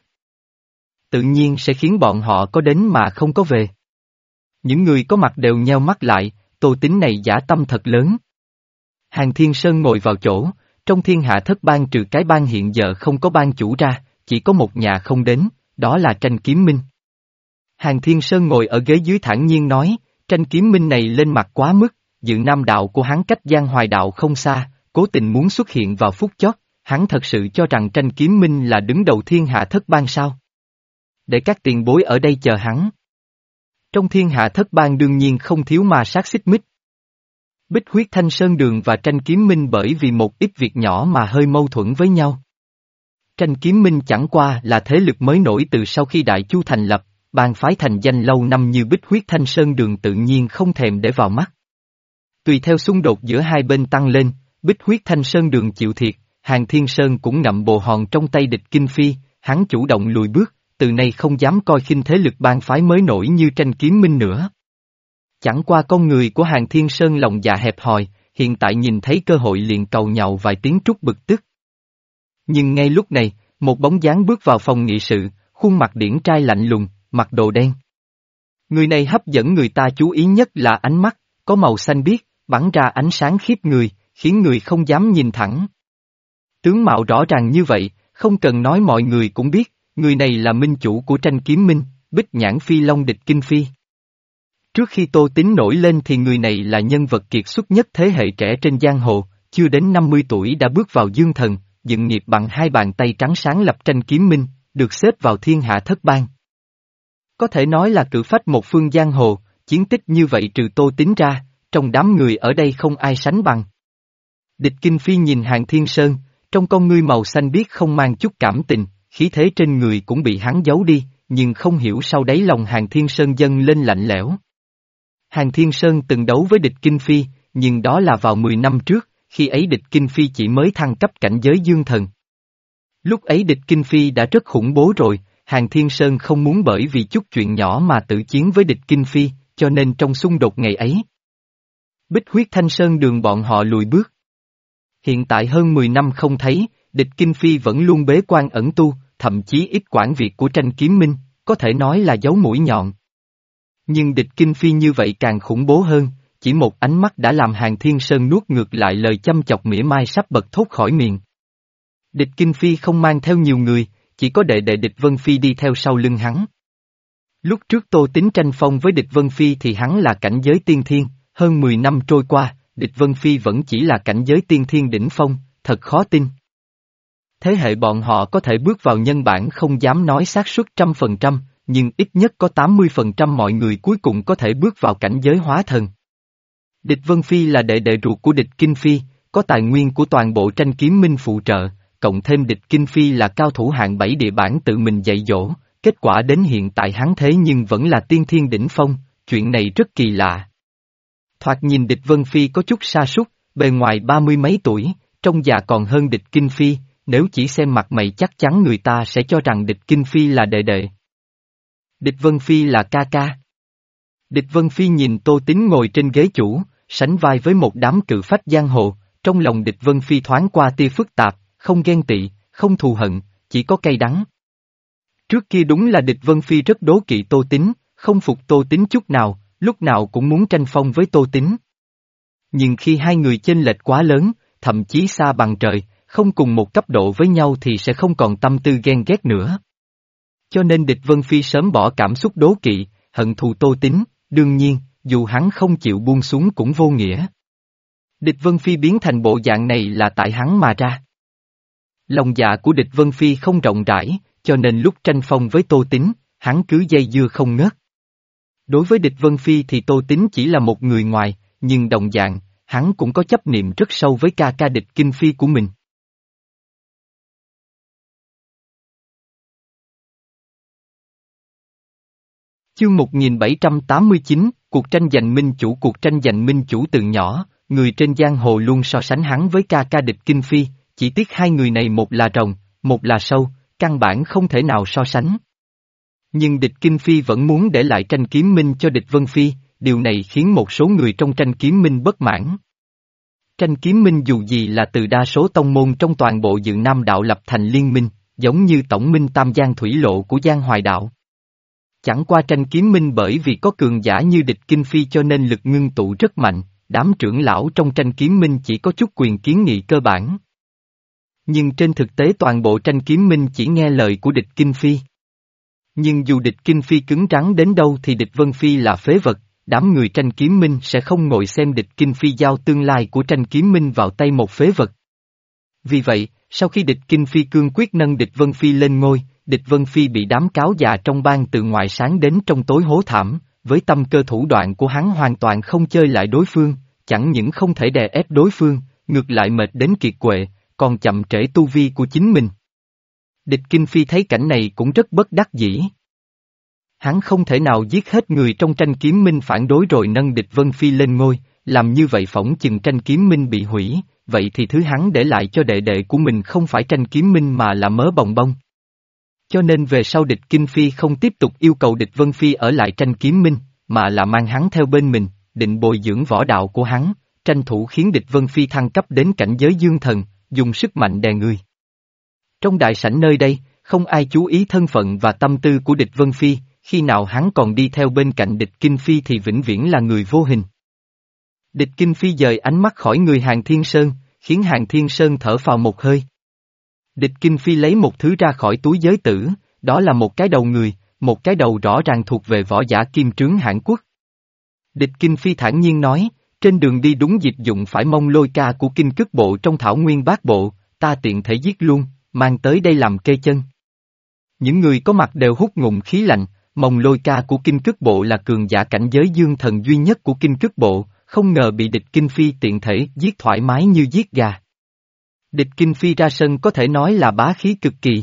Tự nhiên sẽ khiến bọn họ có đến mà không có về. Những người có mặt đều nheo mắt lại, Tô Tín này giả tâm thật lớn. Hàn Thiên Sơn ngồi vào chỗ, trong thiên hạ thất bang trừ cái bang hiện giờ không có bang chủ ra, chỉ có một nhà không đến, đó là Tranh Kiếm Minh. Hàn Thiên Sơn ngồi ở ghế dưới thản nhiên nói, Tranh Kiếm Minh này lên mặt quá mức, dự nam đạo của hắn cách Giang Hoài đạo không xa, cố tình muốn xuất hiện vào phút chót, hắn thật sự cho rằng Tranh Kiếm Minh là đứng đầu thiên hạ thất bang sao? Để các tiền bối ở đây chờ hắn. Trong thiên hạ thất bang đương nhiên không thiếu ma sát xích mích. Bích Huyết Thanh Sơn Đường và Tranh Kiếm Minh bởi vì một ít việc nhỏ mà hơi mâu thuẫn với nhau. Tranh Kiếm Minh chẳng qua là thế lực mới nổi từ sau khi Đại Chu thành lập, bang phái thành danh lâu năm như Bích Huyết Thanh Sơn Đường tự nhiên không thèm để vào mắt. Tùy theo xung đột giữa hai bên tăng lên, Bích Huyết Thanh Sơn Đường chịu thiệt, Hàn Thiên Sơn cũng ngậm bồ hòn trong tay địch Kinh Phi, hắn chủ động lùi bước, từ nay không dám coi khinh thế lực bang phái mới nổi như Tranh Kiếm Minh nữa. Chẳng qua con người của Hàn Thiên Sơn lòng dạ hẹp hòi, hiện tại nhìn thấy cơ hội liền cầu nhậu vài tiếng trút bực tức. Nhưng ngay lúc này, một bóng dáng bước vào phòng nghị sự, khuôn mặt điển trai lạnh lùng, mặc đồ đen. Người này hấp dẫn người ta chú ý nhất là ánh mắt, có màu xanh biếc, bắn ra ánh sáng khiếp người, khiến người không dám nhìn thẳng. Tướng mạo rõ ràng như vậy, không cần nói mọi người cũng biết, người này là minh chủ của Tranh Kiếm Minh, Bích Nhãn Phi Long địch Kinh Phi. Trước khi Tô Tín nổi lên thì người này là nhân vật kiệt xuất nhất thế hệ trẻ trên giang hồ, chưa đến năm mươi tuổi đã bước vào dương thần, dựng nghiệp bằng hai bàn tay trắng sáng lập Tranh Kiếm Minh, được xếp vào thiên hạ thất bang. Có thể nói là cử phách một phương giang hồ, chiến tích như vậy trừ Tô Tín ra, trong đám người ở đây không ai sánh bằng. Địch Kinh Phi nhìn Hàn Thiên Sơn, trong con ngươi màu xanh biếc không mang chút cảm tình, khí thế trên người cũng bị hắn giấu đi, nhưng không hiểu sau đáy lòng Hàn Thiên Sơn dâng lên lạnh lẽo. Hàn Thiên Sơn từng đấu với địch Kinh Phi, nhưng đó là vào mười năm trước, khi ấy địch Kinh Phi chỉ mới thăng cấp cảnh giới dương thần. Lúc ấy địch Kinh Phi đã rất khủng bố rồi, Hàn Thiên Sơn không muốn bởi vì chút chuyện nhỏ mà tự chiến với địch Kinh Phi, cho nên trong xung đột ngày ấy, Bích Huyết Thanh Sơn Đường bọn họ lùi bước. Hiện tại hơn mười năm không thấy, địch Kinh Phi vẫn luôn bế quan ẩn tu, thậm chí ít quản việc của Tranh Kiếm Minh, có thể nói là dấu mũi nhọn. Nhưng địch Kinh Phi như vậy càng khủng bố hơn, chỉ một ánh mắt đã làm Hàn Thiên Sơn nuốt ngược lại lời chăm chọc mỉa mai sắp bật thốt khỏi miệng. Địch Kinh Phi không mang theo nhiều người, chỉ có đệ đệ Địch Vân Phi đi theo sau lưng hắn. Lúc trước Tô Tín tranh phong với Địch Vân Phi thì hắn là cảnh giới tiên thiên, hơn mười năm trôi qua, Địch Vân Phi vẫn chỉ là cảnh giới tiên thiên đỉnh phong, thật khó tin. Thế hệ bọn họ có thể bước vào nhân bản không dám nói xác suất trăm phần trăm, nhưng ít nhất có tám mươi phần trăm mọi người cuối cùng có thể bước vào cảnh giới hóa thần. Địch Vân Phi là đệ đệ ruột của Địch Kinh Phi, có tài nguyên của toàn bộ tranh kiếm minh phụ trợ, cộng thêm Địch Kinh Phi là cao thủ hạng bảy địa bản tự mình dạy dỗ, kết quả đến hiện tại hắn thế nhưng vẫn là tiên thiên đỉnh phong, chuyện này rất kỳ lạ. Thoạt nhìn Địch Vân Phi có chút sa sút, bề ngoài ba mươi mấy tuổi, trông già còn hơn Địch Kinh Phi, nếu chỉ xem mặt mày chắc chắn người ta sẽ cho rằng Địch Kinh Phi là đệ đệ. Địch Vân Phi là ca ca. Địch Vân Phi nhìn Tô Tín ngồi trên ghế chủ, sánh vai với một đám cự phách giang hồ, trong lòng Địch Vân Phi thoáng qua tia phức tạp, không ghen tị, không thù hận, chỉ có cay đắng. Trước kia đúng là Địch Vân Phi rất đố kỵ Tô Tín, không phục Tô Tín chút nào, lúc nào cũng muốn tranh phong với Tô Tín. Nhưng khi hai người chênh lệch quá lớn, thậm chí xa bằng trời, không cùng một cấp độ với nhau thì sẽ không còn tâm tư ghen ghét nữa. Cho nên Địch Vân Phi sớm bỏ cảm xúc đố kỵ, hận thù Tô Tín, đương nhiên, dù hắn không chịu buông xuống cũng vô nghĩa. Địch Vân Phi biến thành bộ dạng này là tại hắn mà ra. Lòng dạ của Địch Vân Phi không rộng rãi, cho nên lúc tranh phong với Tô Tín, hắn cứ dây dưa không ngớt. Đối với Địch Vân Phi thì Tô Tín chỉ là một người ngoài, nhưng đồng dạng, hắn cũng có chấp niệm rất sâu với ca ca Địch Kinh Phi của mình. Chương một nghìn bảy trăm tám mươi chín, cuộc tranh giành minh chủ. Cuộc tranh giành minh chủ từ nhỏ, người trên giang hồ luôn so sánh hắn với ca ca Địch Kinh Phi, chỉ tiếc hai người này một là rồng, một là sâu, căn bản không thể nào so sánh. Nhưng Địch Kinh Phi vẫn muốn để lại tranh kiếm minh cho Địch Vân Phi, điều này khiến một số người trong tranh kiếm minh bất mãn. Tranh kiếm minh dù gì là từ đa số tông môn trong toàn bộ Dự Nam đạo lập thành liên minh, giống như tổng minh Tam Giang Thủy Lộ của Giang Hoài đạo. Chẳng qua tranh kiếm minh bởi vì có cường giả như Địch Kinh Phi cho nên lực ngưng tụ rất mạnh, đám trưởng lão trong tranh kiếm minh chỉ có chút quyền kiến nghị cơ bản. Nhưng trên thực tế toàn bộ tranh kiếm minh chỉ nghe lời của Địch Kinh Phi. Nhưng dù Địch Kinh Phi cứng rắn đến đâu thì Địch Vân Phi là phế vật, đám người tranh kiếm minh sẽ không ngồi xem Địch Kinh Phi giao tương lai của tranh kiếm minh vào tay một phế vật. Vì vậy, sau khi Địch Kinh Phi cương quyết nâng Địch Vân Phi lên ngôi, Địch Vân Phi bị đám cáo già trong bang từ ngoài sáng đến trong tối hố thảm, với tâm cơ thủ đoạn của hắn hoàn toàn không chơi lại đối phương, chẳng những không thể đè ép đối phương, ngược lại mệt đến kiệt quệ, còn chậm trễ tu vi của chính mình. Địch Kinh Phi thấy cảnh này cũng rất bất đắc dĩ. Hắn không thể nào giết hết người trong tranh kiếm minh phản đối rồi nâng Địch Vân Phi lên ngôi, làm như vậy phỏng chừng tranh kiếm minh bị hủy, vậy thì thứ hắn để lại cho đệ đệ của mình không phải tranh kiếm minh mà là mớ bồng bông. Cho nên về sau Địch Kinh Phi không tiếp tục yêu cầu Địch Vân Phi ở lại tranh kiếm minh, mà là mang hắn theo bên mình, định bồi dưỡng võ đạo của hắn, tranh thủ khiến Địch Vân Phi thăng cấp đến cảnh giới dương thần, dùng sức mạnh đè người. Trong đại sảnh nơi đây, không ai chú ý thân phận và tâm tư của Địch Vân Phi, khi nào hắn còn đi theo bên cạnh Địch Kinh Phi thì vĩnh viễn là người vô hình. Địch Kinh Phi dời ánh mắt khỏi người Hàn Thiên Sơn, khiến Hàn Thiên Sơn thở phào một hơi. Địch Kinh Phi lấy một thứ ra khỏi túi giới tử, đó là một cái đầu người, một cái đầu rõ ràng thuộc về võ giả kim trướng Hãn Quốc. Địch Kinh Phi thản nhiên nói, trên đường đi đúng dịp dụng phải mông lôi ca của kinh cức bộ trong thảo nguyên bát bộ, ta tiện thể giết luôn, mang tới đây làm kê chân. Những người có mặt đều hút ngụm khí lạnh, mông lôi ca của kinh cức bộ là cường giả cảnh giới dương thần duy nhất của kinh cức bộ, không ngờ bị Địch Kinh Phi tiện thể giết thoải mái như giết gà. Địch Kinh Phi ra sân có thể nói là bá khí cực kỳ.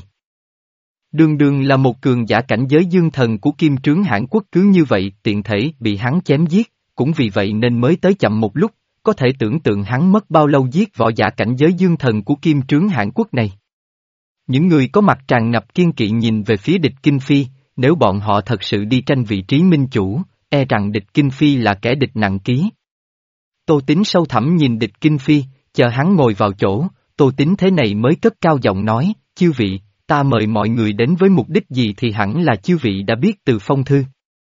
Đường đường là một cường giả cảnh giới dương thần của kim trướng Hãn Quốc cứ như vậy tiện thể bị hắn chém giết, cũng vì vậy nên mới tới chậm một lúc, có thể tưởng tượng hắn mất bao lâu giết võ giả cảnh giới dương thần của kim trướng Hãn Quốc này. Những người có mặt tràn ngập kiên kỵ nhìn về phía Địch Kinh Phi, nếu bọn họ thật sự đi tranh vị trí minh chủ, e rằng Địch Kinh Phi là kẻ địch nặng ký. Tô Tín sâu thẳm nhìn Địch Kinh Phi, chờ hắn ngồi vào chỗ, Tô Tín thế này mới cất cao giọng nói, chư vị, ta mời mọi người đến với mục đích gì thì hẳn là chư vị đã biết từ phong thư.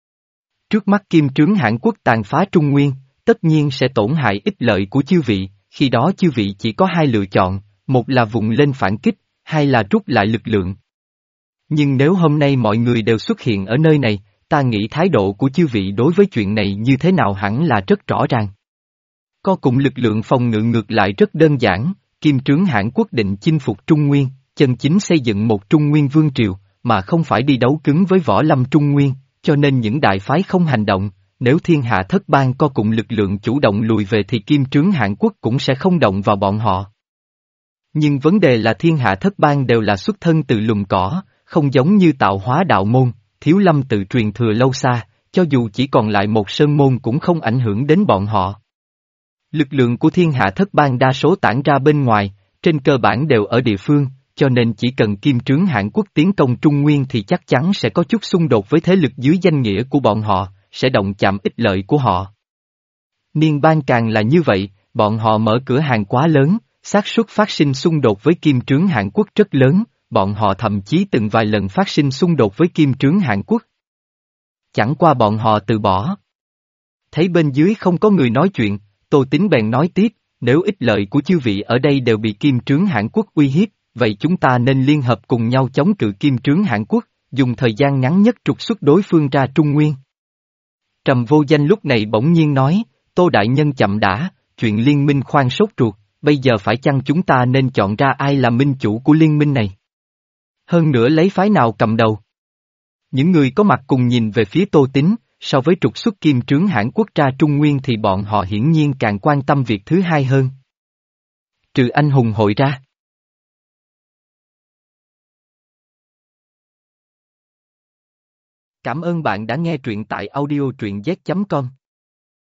Trước mắt kim trướng Hãn Quốc tàn phá Trung Nguyên, tất nhiên sẽ tổn hại ích lợi của chư vị, khi đó chư vị chỉ có hai lựa chọn, một là vùng lên phản kích, hai là rút lại lực lượng. Nhưng nếu hôm nay mọi người đều xuất hiện ở nơi này, ta nghĩ thái độ của chư vị đối với chuyện này như thế nào hẳn là rất rõ ràng. Có cùng lực lượng phòng ngự ngược lại rất đơn giản, Kim Trướng Hãn Quốc định chinh phục Trung Nguyên, chân chính xây dựng một Trung Nguyên vương triều, mà không phải đi đấu cứng với võ lâm Trung Nguyên, cho nên những đại phái không hành động, nếu thiên hạ thất bang có cùng lực lượng chủ động lùi về thì Kim Trướng Hãn Quốc cũng sẽ không động vào bọn họ. Nhưng vấn đề là thiên hạ thất bang đều là xuất thân từ lùm cỏ, không giống như tạo hóa đạo môn, thiếu lâm tự truyền thừa lâu xa, cho dù chỉ còn lại một sơn môn cũng không ảnh hưởng đến bọn họ. Lực lượng của thiên hạ thất bang đa số tản ra bên ngoài, trên cơ bản đều ở địa phương, cho nên chỉ cần Kim Trướng Hãn Quốc tiến công Trung Nguyên thì chắc chắn sẽ có chút xung đột với thế lực dưới danh nghĩa của bọn họ, sẽ động chạm ích lợi của họ. Niên bang càng là như vậy, bọn họ mở cửa hàng quá lớn, xác suất phát sinh xung đột với Kim Trướng Hãn Quốc rất lớn, bọn họ thậm chí từng vài lần phát sinh xung đột với Kim Trướng Hãn Quốc. Chẳng qua bọn họ từ bỏ. Thấy bên dưới không có người nói chuyện, Tô Tín bèn nói tiếp, nếu ích lợi của chư vị ở đây đều bị Kim Trướng Hãn Quốc uy hiếp, vậy chúng ta nên liên hợp cùng nhau chống cự Kim Trướng Hãn Quốc, dùng thời gian ngắn nhất trục xuất đối phương ra Trung Nguyên. Trầm Vô Danh lúc này bỗng nhiên nói, Tô Đại Nhân chậm đã, chuyện liên minh khoan sốt ruột, bây giờ phải chăng chúng ta nên chọn ra ai là minh chủ của liên minh này? Hơn nữa lấy phái nào cầm đầu? Những người có mặt cùng nhìn về phía Tô Tín, so với trục xuất Kim Trướng Hãn Quốc ra Trung Nguyên thì bọn họ hiển nhiên càng quan tâm việc thứ hai hơn. Trừ anh hùng hội ra. Cảm ơn bạn đã nghe truyện tại audio truyện z chấm com.